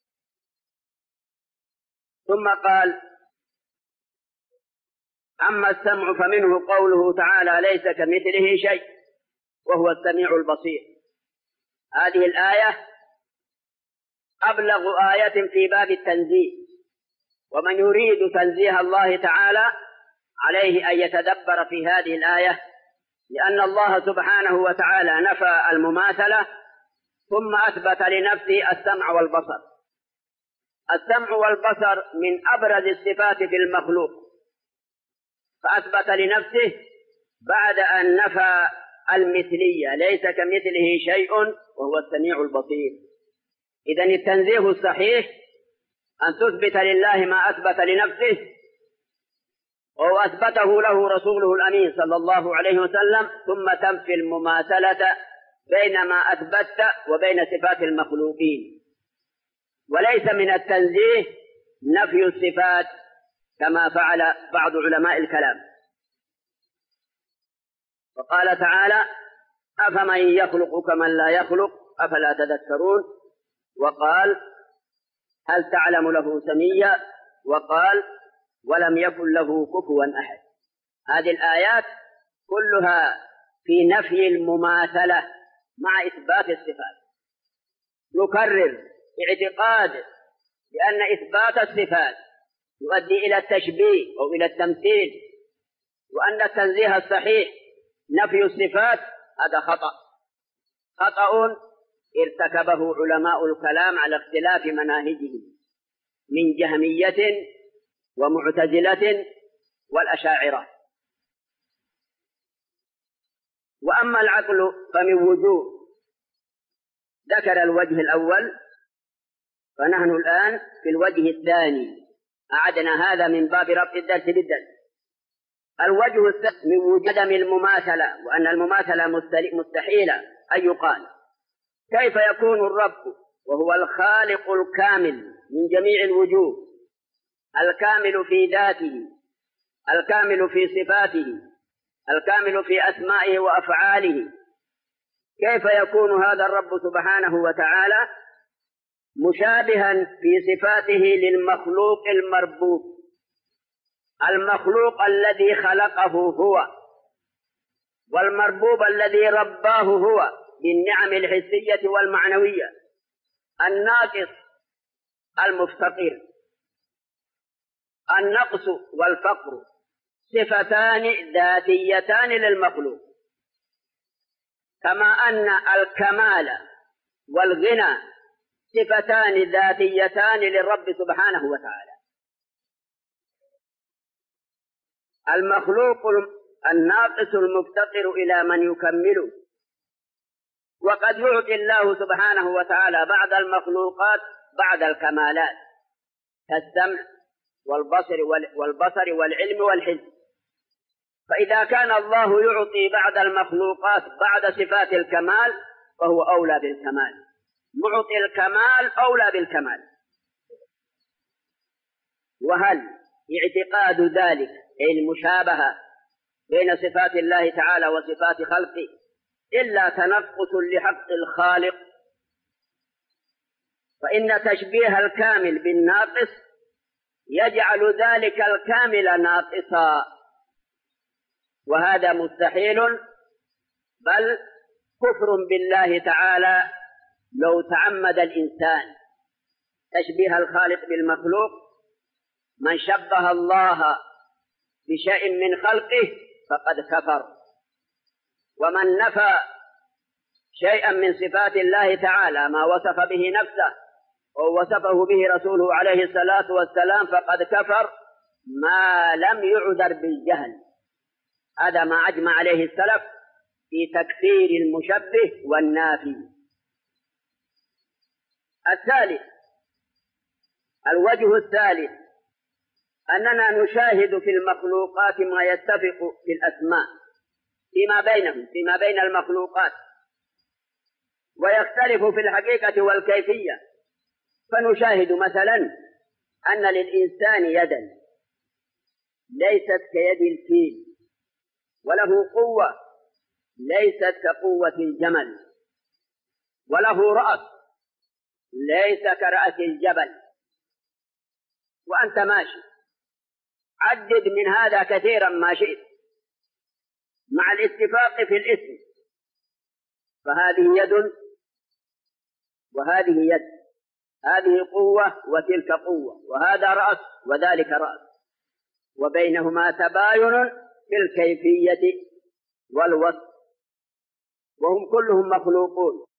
Speaker 1: ثم قال: أما السمع فمنه قوله تعالى: ليس كمثله شيء وهو السميع البصير. هذه الآية أبلغ آية في باب التنزيه، ومن يريد تنزيه الله تعالى عليه أن يتدبر في هذه الآية، لأن الله سبحانه وتعالى نفى المماثلة ثم أثبت لنفسه السمع والبصر. السمع والبصر من أبرز الصفات في المخلوق، فأثبت لنفسه بعد أن نفى المثلية: ليس كمثله شيء وهو السميع البصير. إذن التنزيه الصحيح أن تثبت لله ما أثبت لنفسه وهو أثبته له رسوله الأمين صلى الله عليه وسلم، ثم تنفي المماثلة بين ما أثبت وبين صفات المخلوقين. وليس من التنزيه نفي الصفات كما فعل بعض علماء الكلام. وقال تعالى: أفمن يخلق كمن لا يخلق أفلا تذكرون. وقال: هل تعلم له سميا. وقال: ولم يكن له كفوا أحد. هذه الآيات كلها في نفي المماثلة مع إثبات الصفات. نكرر اعتقاد بأن إثبات الصفات يؤدي إلى التشبيه أو إلى التمثيل، وأن التنزيه الصحيح نفي الصفات هذا خطأ خطأ ارتكبه علماء الكلام على اختلاف مناهجهم من جهمية ومعتزلة والأشاعرة. وأما العقل فمن وجوه، ذكر الوجه الأول، فنحن الآن في الوجه الثاني، أعدنا هذا من باب ربط الدرس بالدرس. الوجه الثاني من وجود المماثلة، وأن المماثلة مستحيلة أن يقال. كيف يكون الرب وهو الخالق الكامل من جميع الوجوه، الكامل في ذاته، الكامل في صفاته، الكامل في أسمائه وأفعاله، كيف يكون هذا الرب سبحانه وتعالى مشابها في صفاته للمخلوق المربوب، المخلوق الذي خلقه هو، والمربوب الذي رباه هو بالنعم الحسية والمعنوية، الناقص المفتقر. النقص والفقر صفتان ذاتيتان للمخلوق، كما أن الكمال والغنى صفتان ذاتيتان للرب سبحانه وتعالى. المخلوق الناقص المفتقر إلى من يكمله، وقد يعطي الله سبحانه وتعالى بعض المخلوقات بعض الكمالات كالسمع والبصر والبصر والعلم والحس. فإذا كان الله يعطي بعض المخلوقات بعض صفات الكمال فهو أولى بالكمال، معطي الكمال أولى بالكمال. وهل اعتقاد ذلك أي المشابهة بين صفات الله تعالى وصفات خلقه إلا تنقص لحق الخالق؟ فإن تشبيه الكامل بالناقص يجعل ذلك الكامل ناقصا، وهذا مستحيل، بل كفر بالله تعالى لو تعمد الإنسان تشبيه الخالق بالمخلوق. من شبه الله بشيء من خلقه فقد كفر، ومن نفى شيئا من صفات الله تعالى ما وصف به نفسه ووصفه به رسوله عليه الصلاة والسلام فقد كفر ما لم يعذر بالجهل. هذا ما أجمع عليه السلف في تكفير المشبه والنافي. الثالث، الوجه الثالث، أننا نشاهد في المخلوقات ما يتفق في الأسماء فيما بينهم، فيما بين المخلوقات، ويختلف في الحقيقة والكيفية. فنشاهد مثلا أن للإنسان يدا ليست كيد الفيل، وله قوة ليست كقوة الجمل، وله رأس ليس كرأس الجبل. وأنت ماشي، عدد من هذا كثيرا ما شئت مع الاتفاق في الاسم، فهذه يد وهذه يد، هذه قوة وتلك قوة، وهذا رأس وذلك رأس، وبينهما تباين في الكيفية والوصف، وهم كلهم مخلوقون.